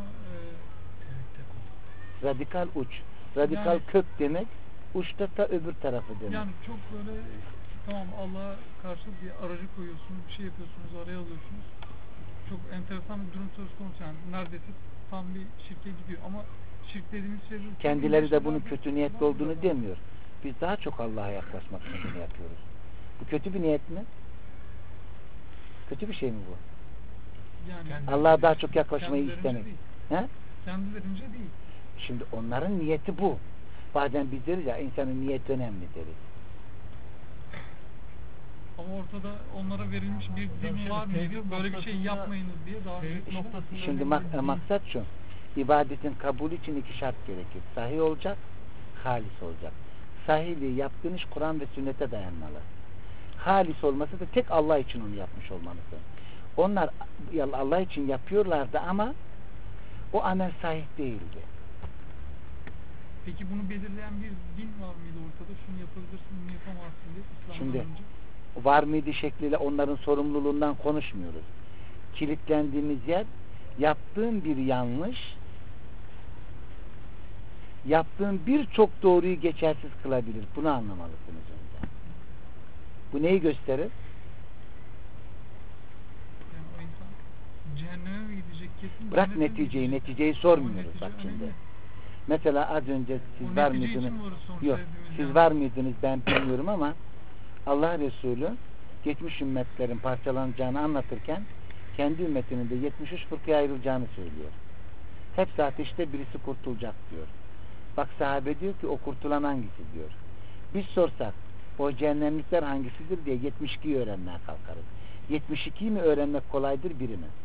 radikal uç. Radikal yani, kök demek, uçta ta öbür tarafı demek. Yani çok böyle tamam Allah'a karşı bir aracı koyuyorsunuz, bir şey yapıyorsunuz, araya alıyorsunuz. Çok enteresan bir durum söz konusu yani. Neredeyse tam bir şirke gidiyor ama şirk dediğimiz şey... Kendileri de bunun kötü niyetli olduğunu demiyor. Biz daha çok Allah'a yaklaşmak için bunu yapıyoruz. Bu kötü bir niyet mi? Kötü bir şey mi bu? Yani Allah'a daha çok yaklaşmayı istemek. He? Kendilerince değil. Şimdi onların niyeti bu. Bazen biz deriz ya insanın niyeti önemli deriz. Ama ortada onlara verilmiş bir din var mı? Böyle bir şey yapmayınız diye daha noktasında. Şimdi maksat şu. İbadetin kabul için iki şart gerekir. Sahih olacak, halis olacak. Sahihliği yaptığın iş Kur'an ve sünnete dayanmalı. Halis olması da tek Allah için onu yapmış olmalısın. Onlar Allah için yapıyorlardı ama o amel sahih değildi. Peki bunu belirleyen bir din var mıydı ortada? Şunu yapabilirsin, bunu yapamazsın diye. Şimdi var mıydı şekliyle onların sorumluluğundan konuşmuyoruz. Kilitlendiğimiz yer yaptığın bir yanlış, yaptığın birçok doğruyu geçersiz kılabilir. Bunu anlamalısınız önce. Bu neyi gösterir? Yani o insan cehenneme mi gidecek kesin? Bırak neticeyi sormuyoruz bak şimdi. Mesela az önce siz var mıydınız? Yok, siz var mıydınız ben bilmiyorum ama Allah Resulü geçmiş ümmetlerin parçalanacağını anlatırken kendi ümmetinin de 73 fırkaya ayrılacağını söylüyor. Hepsi ateşte, birisi kurtulacak diyor. Bak sahabe diyor ki o kurtulan hangisi diyor. Biz sorsak o cehennemlikler hangisidir diye 72'yi öğrenmeye kalkarız. 72'yi mi öğrenmek kolaydır, biri mi?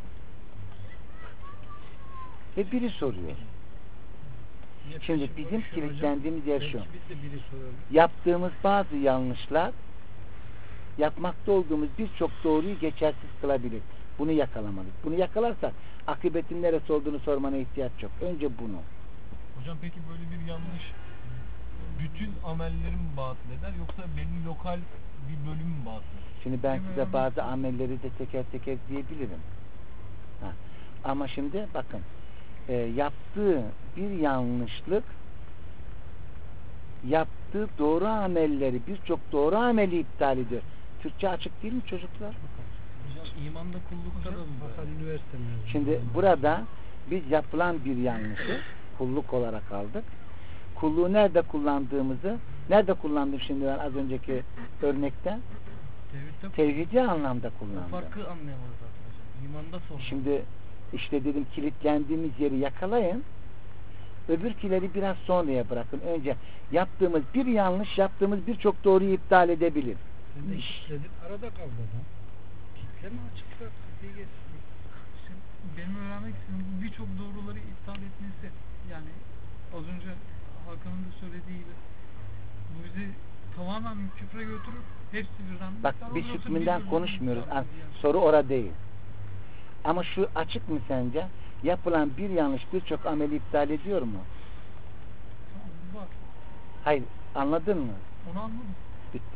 Ve biri soruyor. Şimdi bizim kilitlendiğimiz yer şu. Yaptığımız bazı yanlışlar yapmakta olduğumuz birçok doğruyu geçersiz kılabilir. Bunu yakalamalıyız. Bunu yakalarsak akıbetin neresi olduğunu sormana ihtiyaç yok. Önce bunu. Hocam peki böyle bir yanlış bütün amellerin mi batıl eder yoksa belli lokal bir bölüm mü batıl eder? Şimdi ben size bazı amelleri de teker teker diyebilirim. Ha. Ama şimdi bakın yaptığı bir yanlışlık yaptığı doğru amelleri birçok doğru ameli iptal ediyor. Türkçe açık değil mi çocuklar? Hocam imanda kullukta da mı? Bakar üniversite mezunu. Şimdi burada biz yapılan bir yanlışı kulluk olarak aldık. Kulluğu nerede kullandığımızı kullandım şimdi ben az önceki örnekte? Tevhidi anlamda kullandım. Farkı anlayamadık hocam. İmanda sorun. Şimdi işte dedim kilitlendiğimiz yeri yakalayın. Öbürkileri biraz sonraya bırakın. Önce yaptığımız bir yanlış, yaptığımız birçok doğruyu iptal edebilir. Sen de kilitledin. Arada kaldı adam. Kitleme açıklar. Kapıyı geçsin. İşte benim öğrenmek istediğim birçok doğruları iptal etmesi. Yani az önce Hakan'ın da söylediği gibi bu bizi tamamen küfre götürür. Hepsi birden. Bak biz hükmünden konuşmuyoruz. Soru orada değil. Ama şu açık mı sence? Yapılan bir yanlış birçok ameli iptal ediyor mu? Var. Hayır. Anladın mı? Onu anladım. Bitti.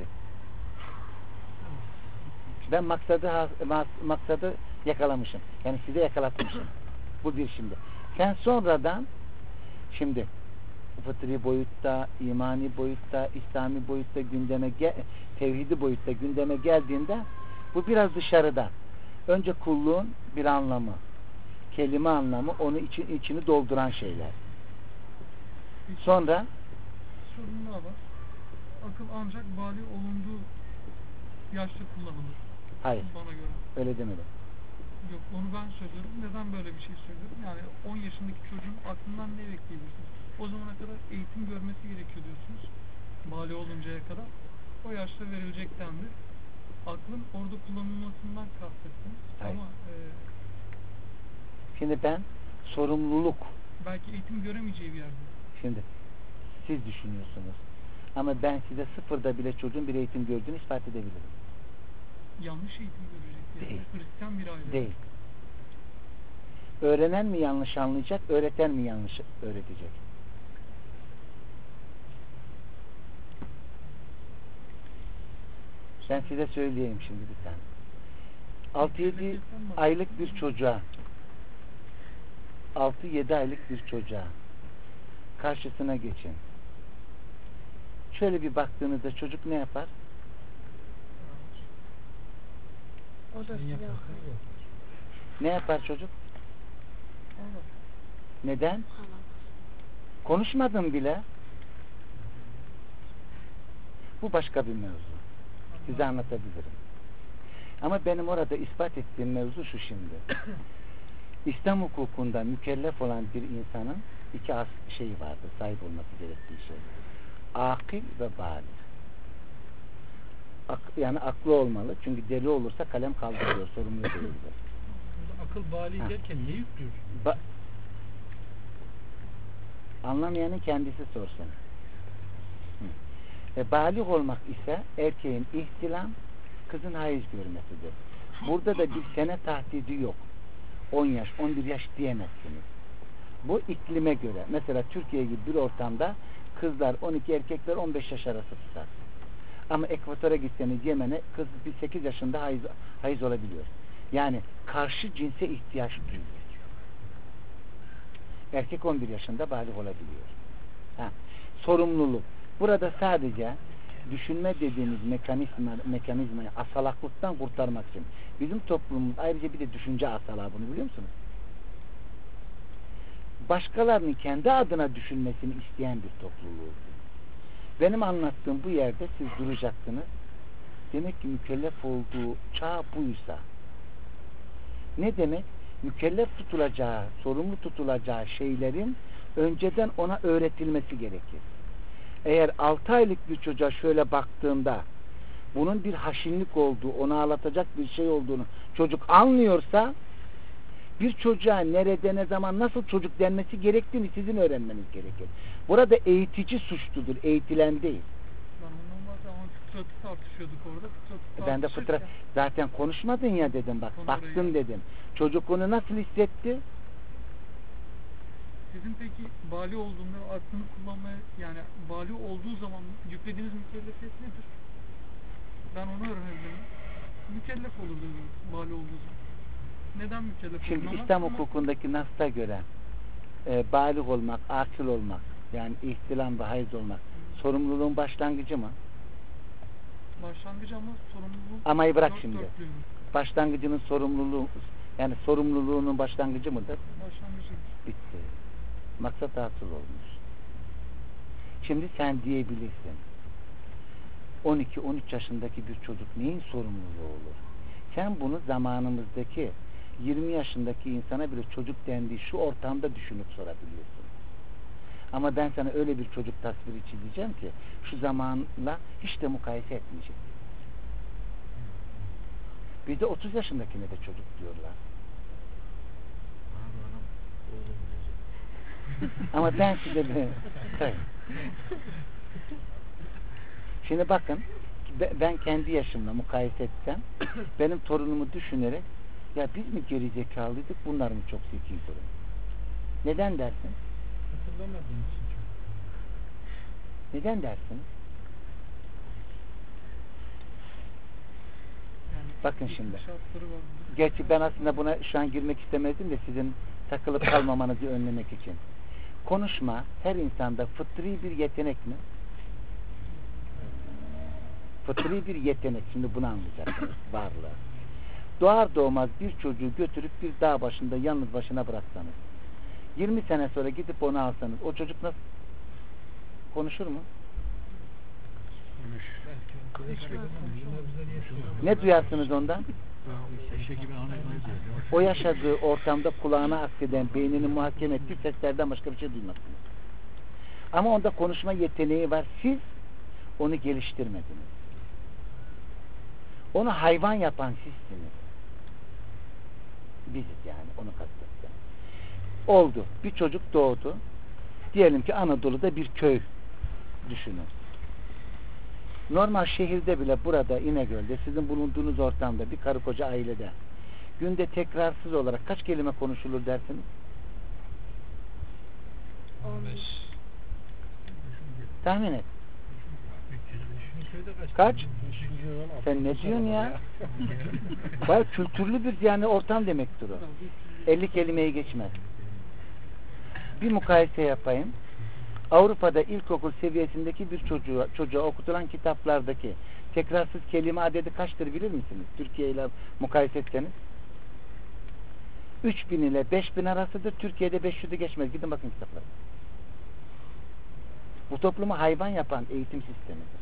Ben maksadı yakalamışım. Yani size yakalatmışım. Bu bir şimdi. Sen sonradan şimdi fıtri boyutta, imani boyutta, İslami boyutta gündeme tevhidi boyutta gündeme geldiğinde bu biraz dışarıda. Önce kulluğun bir anlamı, kelime anlamı, onu içini dolduran şeyler. Sonra sorun daha var. Akıl ancak bali olunduğu yaşta kullanılır. hayır. Bana göre. Öyle demedim. Yok, onu ben söylüyorum. Neden böyle bir şey söylüyorum? Yani 10 yaşındaki çocuğun aklından ne bekleyebilirsiniz? O zamana kadar eğitim görmesi gerekiyor diyorsunuz. Bali oluncaya kadar. O yaşta verilecek dendi. Aklın orada kullanılmasından kastettiniz. Hayır. Ama Şimdi ben sorumluluk, belki eğitim göremeyeceği bir yerde. şimdi siz düşünüyorsunuz. Ama ben size sıfırda bile çocuğun bir eğitim gördüğünü ispat edebilirim. Yanlış eğitim görecek. Yani Değil. Hristiyan bir aile. Değil. Öğrenen mi yanlış anlayacak, öğreten mi yanlış öğretecek? Ben size söyleyeyim şimdi bir tane. 6-7 aylık bir çocuğa 6-7 aylık bir çocuğa karşısına geçin. Şöyle bir baktığınızda çocuk ne yapar? O da yapar. Ne yapar çocuk? Neden? Konuşmadım bile. Bu başka bir mevzu. Size anlatabilirim. Ama benim orada ispat ettiğim mevzu şu şimdi. İslam hukukunda mükellef olan bir insanın iki şeyi vardır, sahip olması gerektiği şey. Akil ve bâlig. Yani aklı olmalı. Çünkü deli olursa kalem kaldırıyor, sorumlu değildir. Akıl bali derken ne yüklüyorsun? Anlamayanın kendisi sorsun. Bâlig olmak ise erkeğin ihtilam, kızın hayız görmesidir. Burada da bir sene tahdidi yok. 10 yaş, 11 yaş diyemezsiniz. Bu iklime göre. Mesela Türkiye gibi bir ortamda kızlar 12, erkekler 15 yaş arası tutar. Ama Ekvator'a gitseniz Yemen'e kız bir 8 yaşında hayız olabiliyor. Yani karşı cinse ihtiyaç duyuyor. Erkek 11 yaşında bâlig olabiliyor. Sorumluluk. Burada sadece düşünme dediğimiz mekanizmayı asalaklıktan kurtarmak için. Bizim toplumumuz ayrıca bir de düşünce asalağı, bunu biliyor musunuz? Başkalarının kendi adına düşünmesini isteyen bir topluluğu. Benim anlattığım bu yerde siz duracaksınız. Demek ki mükellef olduğu çağ buysa. Ne demek? Mükellef tutulacağı, sorumlu tutulacağı şeylerin önceden ona öğretilmesi gerekir. Eğer 6 aylık bir çocuğa şöyle baktığında bunun bir haşinlik olduğu, onu ağlatacak bir şey olduğunu çocuk anlıyorsa, bir çocuğa nerede, ne zaman, nasıl çocuk denmesi gerektiğini sizin öğrenmeniz gerekir. Burada eğitici suçludur, eğitilen değil. Ben ondan bahsediyorum ama fıtratı tartışıyorduk orada. Fıtratı Ben de fıtrat, zaten konuşmadın ya dedim, bak baktın dedim. Çocuk onu nasıl hissetti? Sizin peki bali olduğunda aklını kullanmaya, yani bali olduğu zaman yüklediğiniz mükellefiyet nedir? Ben onu öğrenebilirim. Mükellef olur diyoruz bali olduğu zaman. Neden mükellef olur? Şimdi İslam hukukundaki nas'a göre balik olmak, akıl olmak, yani ihtilam ve hayız olmak sorumluluğun başlangıcı mı? Başlangıcı ama sorumluluğun Amayı bırak dört şimdi. dörtlüğü. Başlangıcının sorumluluğu, yani sorumluluğunun başlangıcı mıdır? Başlangıcı. Bitti. Maksat hasıl olmuş. Şimdi sen diyebilirsin. 12-13 yaşındaki bir çocuk neyin sorumluluğu olur? Sen bunu zamanımızdaki 20 yaşındaki insana bile çocuk dendiği şu ortamda düşünüp sorabiliyorsun. Ama ben sana öyle bir çocuk tasviri çizeceğim ki şu zamanla hiç de mukayese etmeyecek. Bir de 30 yaşındakine de çocuk diyorlar. Ama ben size şimdi bakın, ben kendi yaşımla mukayese etsem, benim torunumu düşünerek, ya biz mi geri zekalıydık, bunlar mı çok zeki durum? Neden dersin? Hatırlamadığım için çok. Neden dersin? Yani Bakın şimdi. şartları var. Gerçi ben aslında buna şu an girmek istemezdim de sizin takılıp kalmamanızı önlemek için. Konuşma her insanda fıtri bir yetenek mi? Fıtri bir yetenek. Şimdi bunu anlayacaksınız. Varlığı. Doğar doğmaz bir çocuğu götürüp bir dağ başında yalnız başına bıraksanız, 20 sene sonra gidip onu alsanız, o çocuk nasıl konuşur mu? Ne duyarsınız ondan? O yaşadığı ortamda kulağına akseden, beynini muhakeme ettiği seslerden başka bir şey duymazsınız. Ama onda konuşma yeteneği var. Siz onu geliştirmediniz. Onu hayvan yapan sizsiniz. Biziz yani, onu kastettim. Oldu. Bir çocuk doğdu. Diyelim ki Anadolu'da bir köy düşünün. Normal şehirde bile, burada İnegöl'de, sizin bulunduğunuz ortamda, bir karı koca ailede günde tekrarsız olarak kaç kelime konuşulur dersiniz? 15. Tahmin et. Kaç? Sen ne diyorsun ya? Bayağı kültürlü bir yani ortam demektir o. 50 kelimeyi geçmez. Bir mukayese yapayım. Avrupa'da ilkokul seviyesindeki bir çocuğa okutulan kitaplardaki tekrarsız kelime adedi kaçtır bilir misiniz? Türkiye ile mukayese etseniz. 3000 ile 5000 arasıdır. Türkiye'de 500'ü geçmez. Gidin bakın kitaplara. Bu toplumu hayvan yapan eğitim sistemidir.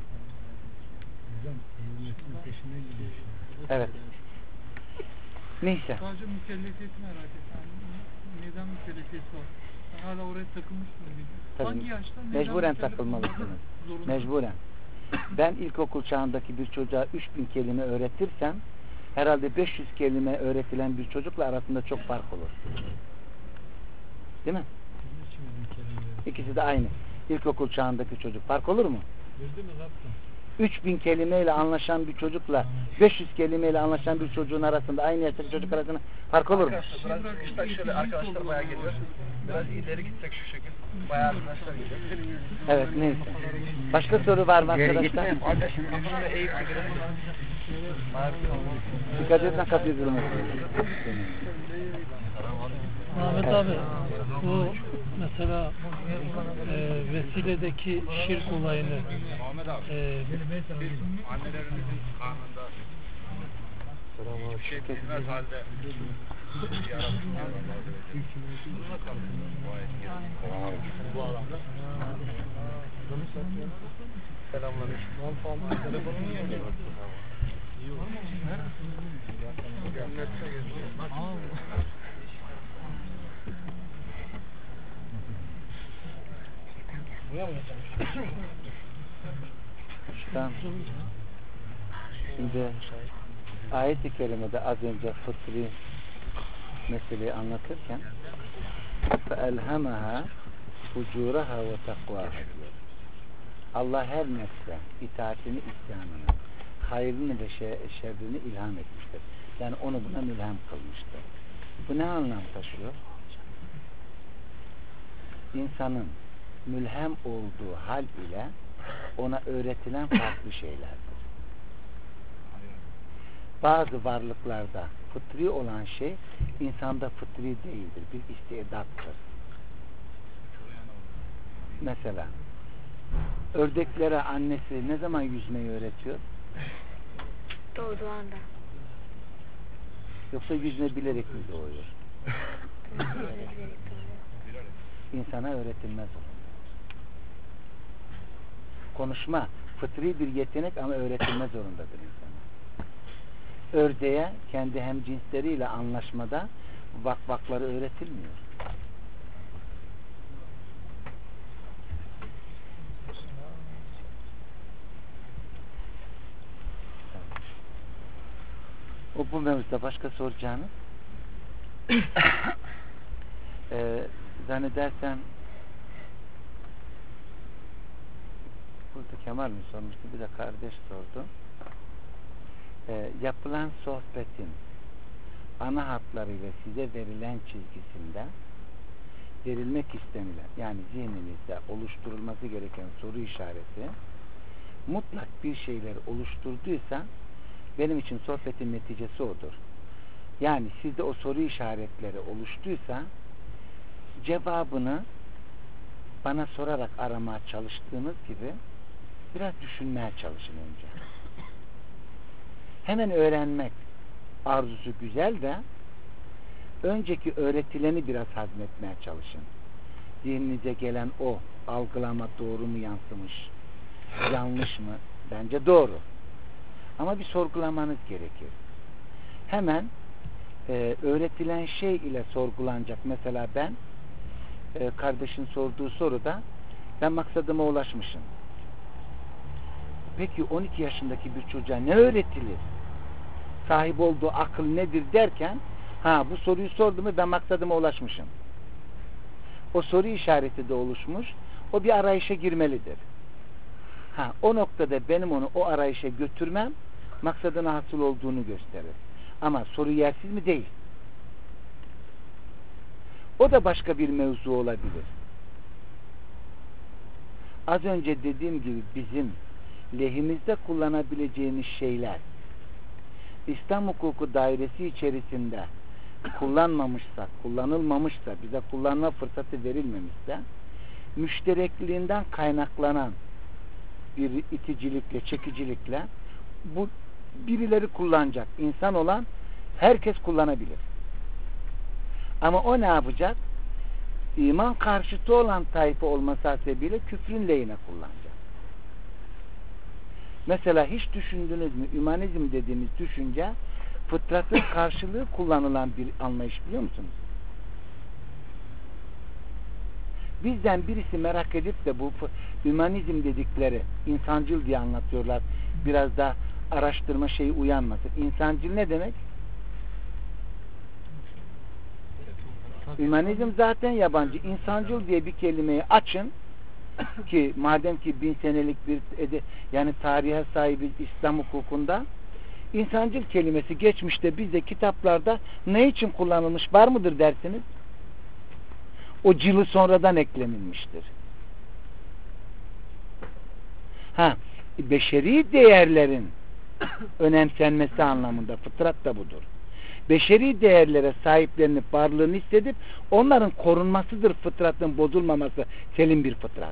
Evet. Neyse. Sadece mükellefiyeti merak ettim. Yani neden mükellefiyeti var? Ben hala oraya takılmış mıyım? Hangi yaşta neden Mecburen mükellef takılmalısınız. olmak zorunda? Mecburen. Ben ilkokul çağındaki bir çocuğa 3000 kelime öğretirsem, herhalde 500 kelime öğretilen bir çocukla arasında çok fark olur. Değil mi? İkisi de aynı. İlkokul çağındaki çocuk. Fark olur mu? 3000 kelimeyle anlaşan bir çocukla 500 kelimeyle anlaşan bir çocuğun arasında, aynı yaştaki çocuk arasında fark olur mu? Biraz gitsek şöyle, arkadaşlar bayağı geliyor. Biraz ileri gitsek şu şekil. Bayağı arkadaşlar geliyor. Evet, neyse. Başka soru var mı arkadaşlar? Dikkat etme, kapıyı zırhına. Ahmet abi, bu mesela vesiledeki şirk olayını Annelerimizin karnında hiçbir şey bilmez halde bu alanda. Selamünaleyküm. Telefonun yanında. Tamam. Şimdi ayet-i kerimede az önce fıtri meseleyi anlatırken فَاَلْهَمَهَا فُجُورَهَا وَتَقْوَاهَا diyor. Allah her nefse itaatini, isyanını, hayrını ve şerrini ilham etmiştir. Yani onu buna mülhem kılmıştır. Bu ne anlam taşıyor? İnsanın mülhem olduğu hal ile ona öğretilen farklı şeylerdir. Bazı varlıklarda fıtri olan şey insanda fıtri değildir. Bir istidattır. Mesela ördeklere annesi ne zaman yüzmeyi öğretiyor? Doğduğu anda. Yoksa yüzme bilerek mi doğuyor? İnsana öğretilmez olur. Konuşma fıtri bir yetenek ama öğretilme zorundadır insana. Ördeğe kendi hemcinsleriyle anlaşmada vakvakları öğretilmiyor. O bu mevzuda başka soracağınız zannedersem burada Kemal mi sormuştu, bir de kardeş sordu. Yapılan sohbetin ana hatlarıyla size verilen çizgisinde verilmek istenilen, yani zihninizde oluşturulması gereken soru işareti mutlak bir şeyler oluşturduysa benim için sohbetin neticesi odur. Yani sizde o soru işaretleri oluştuysa cevabını bana sorarak aramaya çalıştığınız gibi biraz düşünmeye çalışın önce. Hemen öğrenmek arzusu güzel de önceki öğretileni biraz hazmetmeye çalışın. Zihninize gelen o algılama doğru mu yansımış, yanlış mı? Bence doğru. Ama bir sorgulamanız gerekir. Hemen öğretilen şey ile sorgulanacak. Mesela ben kardeşin sorduğu soruda ben maksadıma ulaşmışım. Peki 12 yaşındaki bir çocuğa ne öğretilir? Sahip olduğu akıl nedir derken bu soruyu sordu mu ben maksadıma ulaşmışım. O soru işareti de oluşmuş. O bir arayışa girmelidir. O noktada benim onu o arayışa götürmem maksadına hasıl olduğunu gösterir. Ama soru yersiz mi? Değil. O da başka bir mevzu olabilir. Az önce dediğim gibi bizim lehimizde kullanabileceğimiz şeyler İslam hukuku dairesi içerisinde kullanılmamışsa, bize kullanma fırsatı verilmemişse müşterekliğinden kaynaklanan bir iticilikle, çekicilikle bu birileri kullanacak. İnsan olan herkes kullanabilir. Ama o ne yapacak? İman karşıtı olan tayfa olması hasebiyle küfrün lehine kullanacak. Mesela hiç düşündünüz mü? Ümanizm dediğimiz düşünce fıtratın karşılığı kullanılan bir anlayış, biliyor musunuz? Bizden birisi merak edip de bu ümanizm dedikleri insancıl diye anlatıyorlar. Biraz da araştırma şeyi uyanmasın. İnsancıl ne demek? Ümanizm zaten yabancı. İnsancıl diye bir kelimeyi açın ki madem ki 1000 senelik bir yani tarihe sahibi İslam hukukunda insancıl kelimesi geçmişte bizde kitaplarda ne için kullanılmış var mıdır dersiniz? O cılı sonradan eklenilmiştir. Beşeri değerlerin önemsenmesi anlamında fıtrat da budur. Beşeri değerlere sahiplenip varlığını hissedip onların korunmasıdır fıtratın bozulmaması, selim bir fıtrat.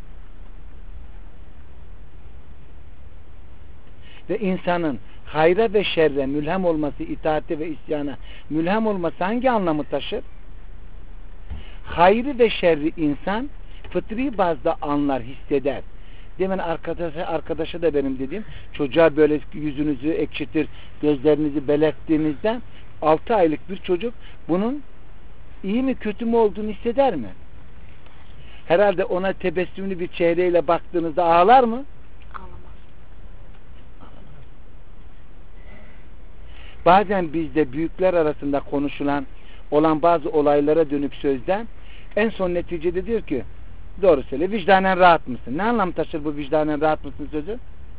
Ve insanın hayra ve şerre mülhem olması, itaate ve isyana mülhem olması hangi anlamı taşır? Hayrı ve şerri insan fıtri bazda anlar, hisseder. Demin arkadaşa da benim dediğim, çocuğa böyle yüzünüzü ekşitir, gözlerinizi belirttiğinizde 6 aylık bir çocuk bunun iyi mi kötü mü olduğunu hisseder mi? Herhalde ona tebessümlü bir çehreyle baktığınızda ağlar mı? Ağlamaz. Bazen bizde büyükler arasında konuşulan olan bazı olaylara dönük sözden en son neticede diyor ki doğru söyle, vicdanen rahat mısın? Ne anlam taşır bu vicdanen rahat mısın sözü?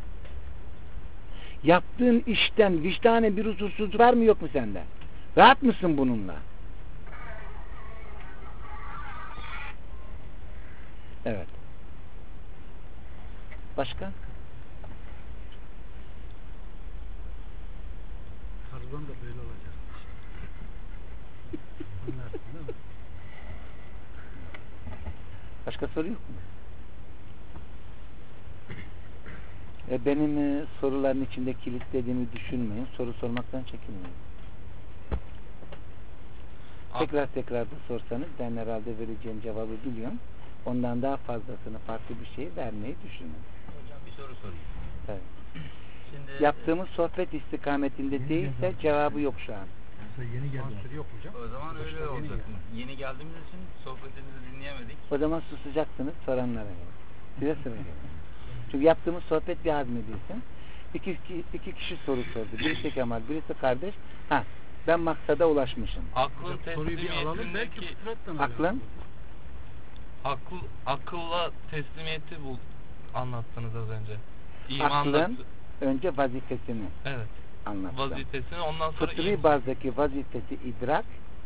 Yaptığın işten vicdanen bir huzursuzluk var mı yok mu sende? Rahat mısın bununla? Evet. Başka? Tarzan da böyle olacak. Anlarsın değil mi? Başka soru yok mu? Benim soruların içinde kilitlediğimi düşünmeyin. Soru sormaktan çekinmeyin. Tekrar da sorsanız ben herhalde vereceğim cevabı biliyorum. Ondan daha fazlasını farklı bir şey vermeyi düşünün. Hocam bir soru sorayım. Evet. Şimdi Yaptığımız sohbet istikametinde değilse cevabı yok şu an. Yeni geldi. Yok hocam. o zaman öyle olacak. Yeni geldiğimiz için sohbetinizi dinleyemedik. O zaman susacaksınız soranlara göre. Size sıra geliyor. Çünkü yaptığımız sohbet bir hazmedilsin. İki kişi soru sordu. Birisi Kemal, birisi kardeş. Ben maksada ulaşmışım. Aklın Soruyu bir alalım. Belki teslimiyetindeki fıtrattan Aklın? akılla teslimiyeti anlattınız az önce. Aklın önce vazifesini evet. anlattım. Vazifesini ondan sonra Fıtri bazdaki vazifesi idrak,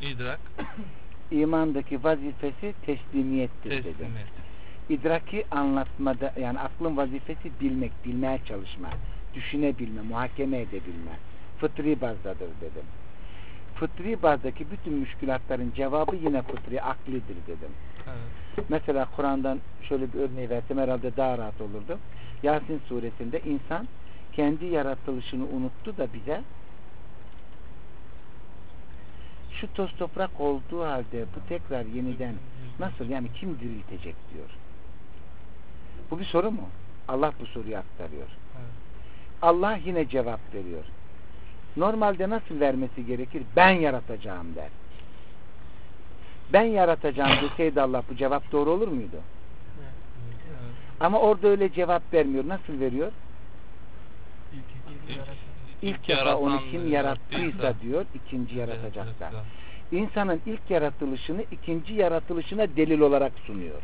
imandaki vazifesi teslimiyettir dedim. teslimiyet. İdraki anlatmada, yani aklın vazifesi bilmek, bilmeye çalışma, düşünebilme, muhakeme edebilme. Fıtri bazdadır dedim. Fıtri bazdaki bütün müşkülatların cevabı yine fıtri, aklidir dedim. Evet. Mesela Kur'an'dan şöyle bir örneği versem herhalde daha rahat olurdu. Yasin suresinde insan kendi yaratılışını unuttu da bize şu toz toprak olduğu halde bu tekrar yeniden nasıl, yani kim diriltecek diyor. Bu bir soru mu? Allah bu soruyu aktarıyor. Evet. Allah yine cevap veriyor. Normalde nasıl vermesi gerekir? Ben yaratacağım der. Ben yaratacağım deseydi Allah, bu cevap doğru olur muydu? Evet. Ama orada öyle cevap vermiyor. Nasıl veriyor? İlk defa onu kim yarattıysa diyor, ikinci yaratacaklar. İnsanın ilk yaratılışını ikinci yaratılışına delil olarak sunuyor.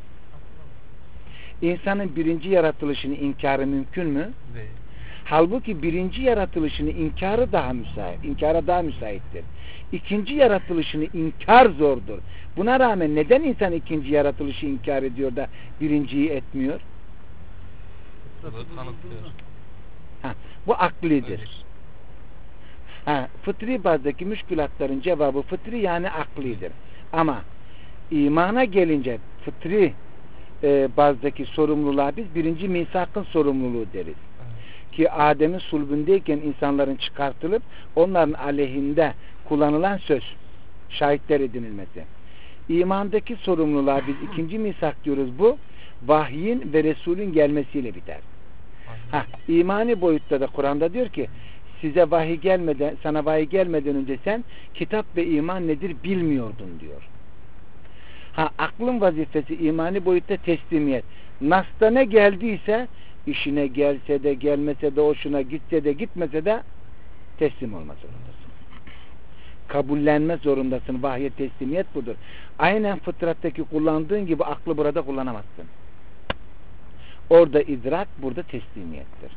İnsanın birinci yaratılışını inkarı mümkün mü? Değil. Halbuki birinci yaratılışını inkara daha müsaittir. İkinci yaratılışını inkar zordur. Buna rağmen neden insan ikinci yaratılışı inkar ediyor da birinciyi etmiyor? Bu aklidir. Fıtri bazdaki müşkülatların cevabı fıtri, yani aklidir. Ama imana gelince fıtri bazdaki sorumluluğa biz birinci misakın sorumluluğu deriz. Ki Adem'in sulbündeyken insanların çıkartılıp onların aleyhinde kullanılan söz, şahitler edinilmesi. İmandaki sorumluluğa biz ikinci misak diyoruz. Bu vahyin ve Resulün gelmesiyle biter. İmani boyutta da Kur'an'da diyor ki size vahiy gelmeden, sana vahiy gelmeden önce sen kitap ve iman nedir bilmiyordun diyor. Aklın vazifesi imani boyutta teslimiyet. Nas'ta ne geldiyse, işine gelse de gelmese de, hoşuna gitse de gitmese de teslim olma zorundasın. Kabullenme zorundasın. Vahye teslimiyet budur. Aynen fıtrattaki kullandığın gibi aklı burada kullanamazsın. Orada idrak, burada teslimiyettir.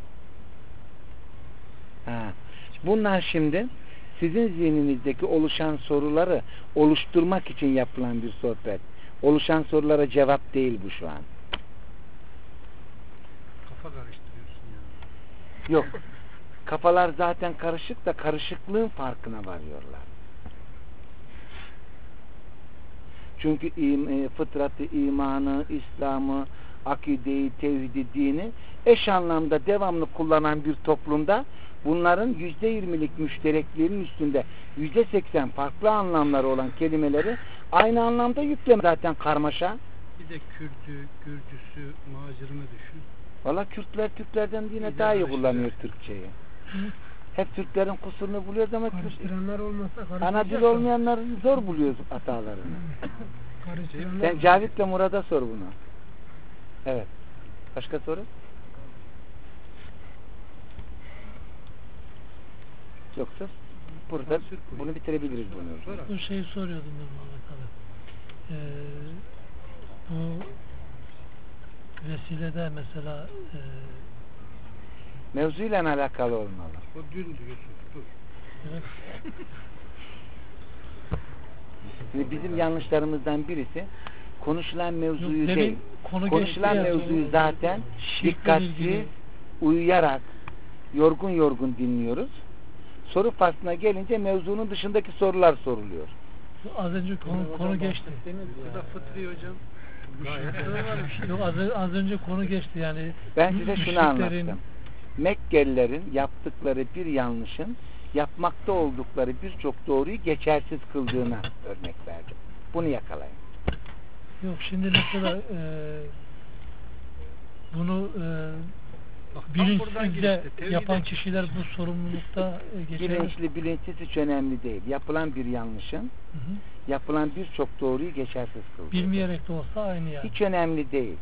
Bunlar şimdi sizin zihninizdeki oluşan soruları oluşturmak için yapılan bir sohbet. Oluşan sorulara cevap değil bu şu an. Kafa karıştırıyorsun ya. Yok. Kafalar zaten karışık da karışıklığın farkına varıyorlar. Çünkü fıtratı, imanı, İslam'ı, akideyi, tevhidi, dini eş anlamda devamlı kullanan bir toplumda bunların %20'lik müştereklerin üstünde %80 farklı anlamları olan kelimeleri aynı anlamda yükleme zaten karmaşa. Bir de Kürt'ü, Gürcüsü, Macırını düşün. Valla Kürtler Türklerden yine daha iyi kullanıyor Türkçeyi. Hep Türklerin kusurunu buluyoruz ama Karıştıranlar olmasa ana dil olmayanların zor buluyoruz hatalarını. Sen Cavit'le Murat'a sor bunu. Evet. Başka soru? Yoksa burada bunu bitirebiliriz bunu. Bu şeyi soruyordum ben Muhammed abi. Bu vesilede mesela mevzuyla alakalı olmalı. O dün diyorsun. Dur. evet, Şimdi bizim yanlışlarımızdan birisi konuşulan mevzuyu Yok, demin değil. konu Konuşulan geçti ya, mevzuyu o- zaten şirkle dikkatsiz, ilgili. uyuyarak, yorgun dinliyoruz. Soru faslına gelince mevzunun dışındaki sorular soruluyor. az önce konu geçti. Bu da fıtri hocam. Yok, az önce konu geçti yani. Ben size şunu müşriklerin- anlattım. Mekkelilerin yaptıkları bir yanlışın yapmakta oldukları birçok doğruyu geçersiz kıldığına örnek verdim. Bunu yakalayın. Yok şimdi mesela bunu bilinçsizce yapan kişiler bu sorumlulukta geçer. Bilinçli, bilinçsiz hiç önemli değil. Yapılan bir yanlışın Hı hı. yapılan birçok doğruyu geçersiz kıldığı. Bilmeyerek de olsa aynı yani. Hiç önemli değil.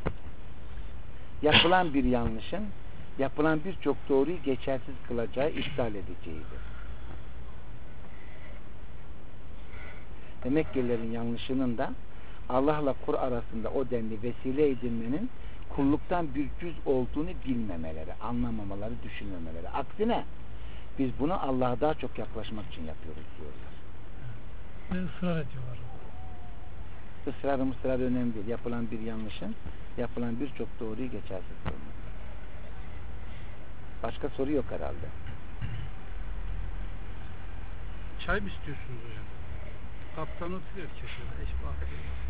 Yapılan bir yanlışın yapılan birçok doğruyu geçersiz kılacağı, iptal edeceğidir. Mekkelilerin yanlışının da Allah'la kul arasında o denli vesile edilmenin kulluktan bir cüz olduğunu bilmemeleri, anlamamaları, düşünmemeleri. Aksine biz bunu Allah'a daha çok yaklaşmak için yapıyoruz diyorlar. Ve ısrar ediyorlar. Israr önemli değil. Yapılan bir yanlışın yapılan birçok doğruyu geçersiz kılmak. Başka soru yok herhalde. Çay mı istiyorsunuz hocam? Kaptan oturuyor köşede. Eş bakıyor.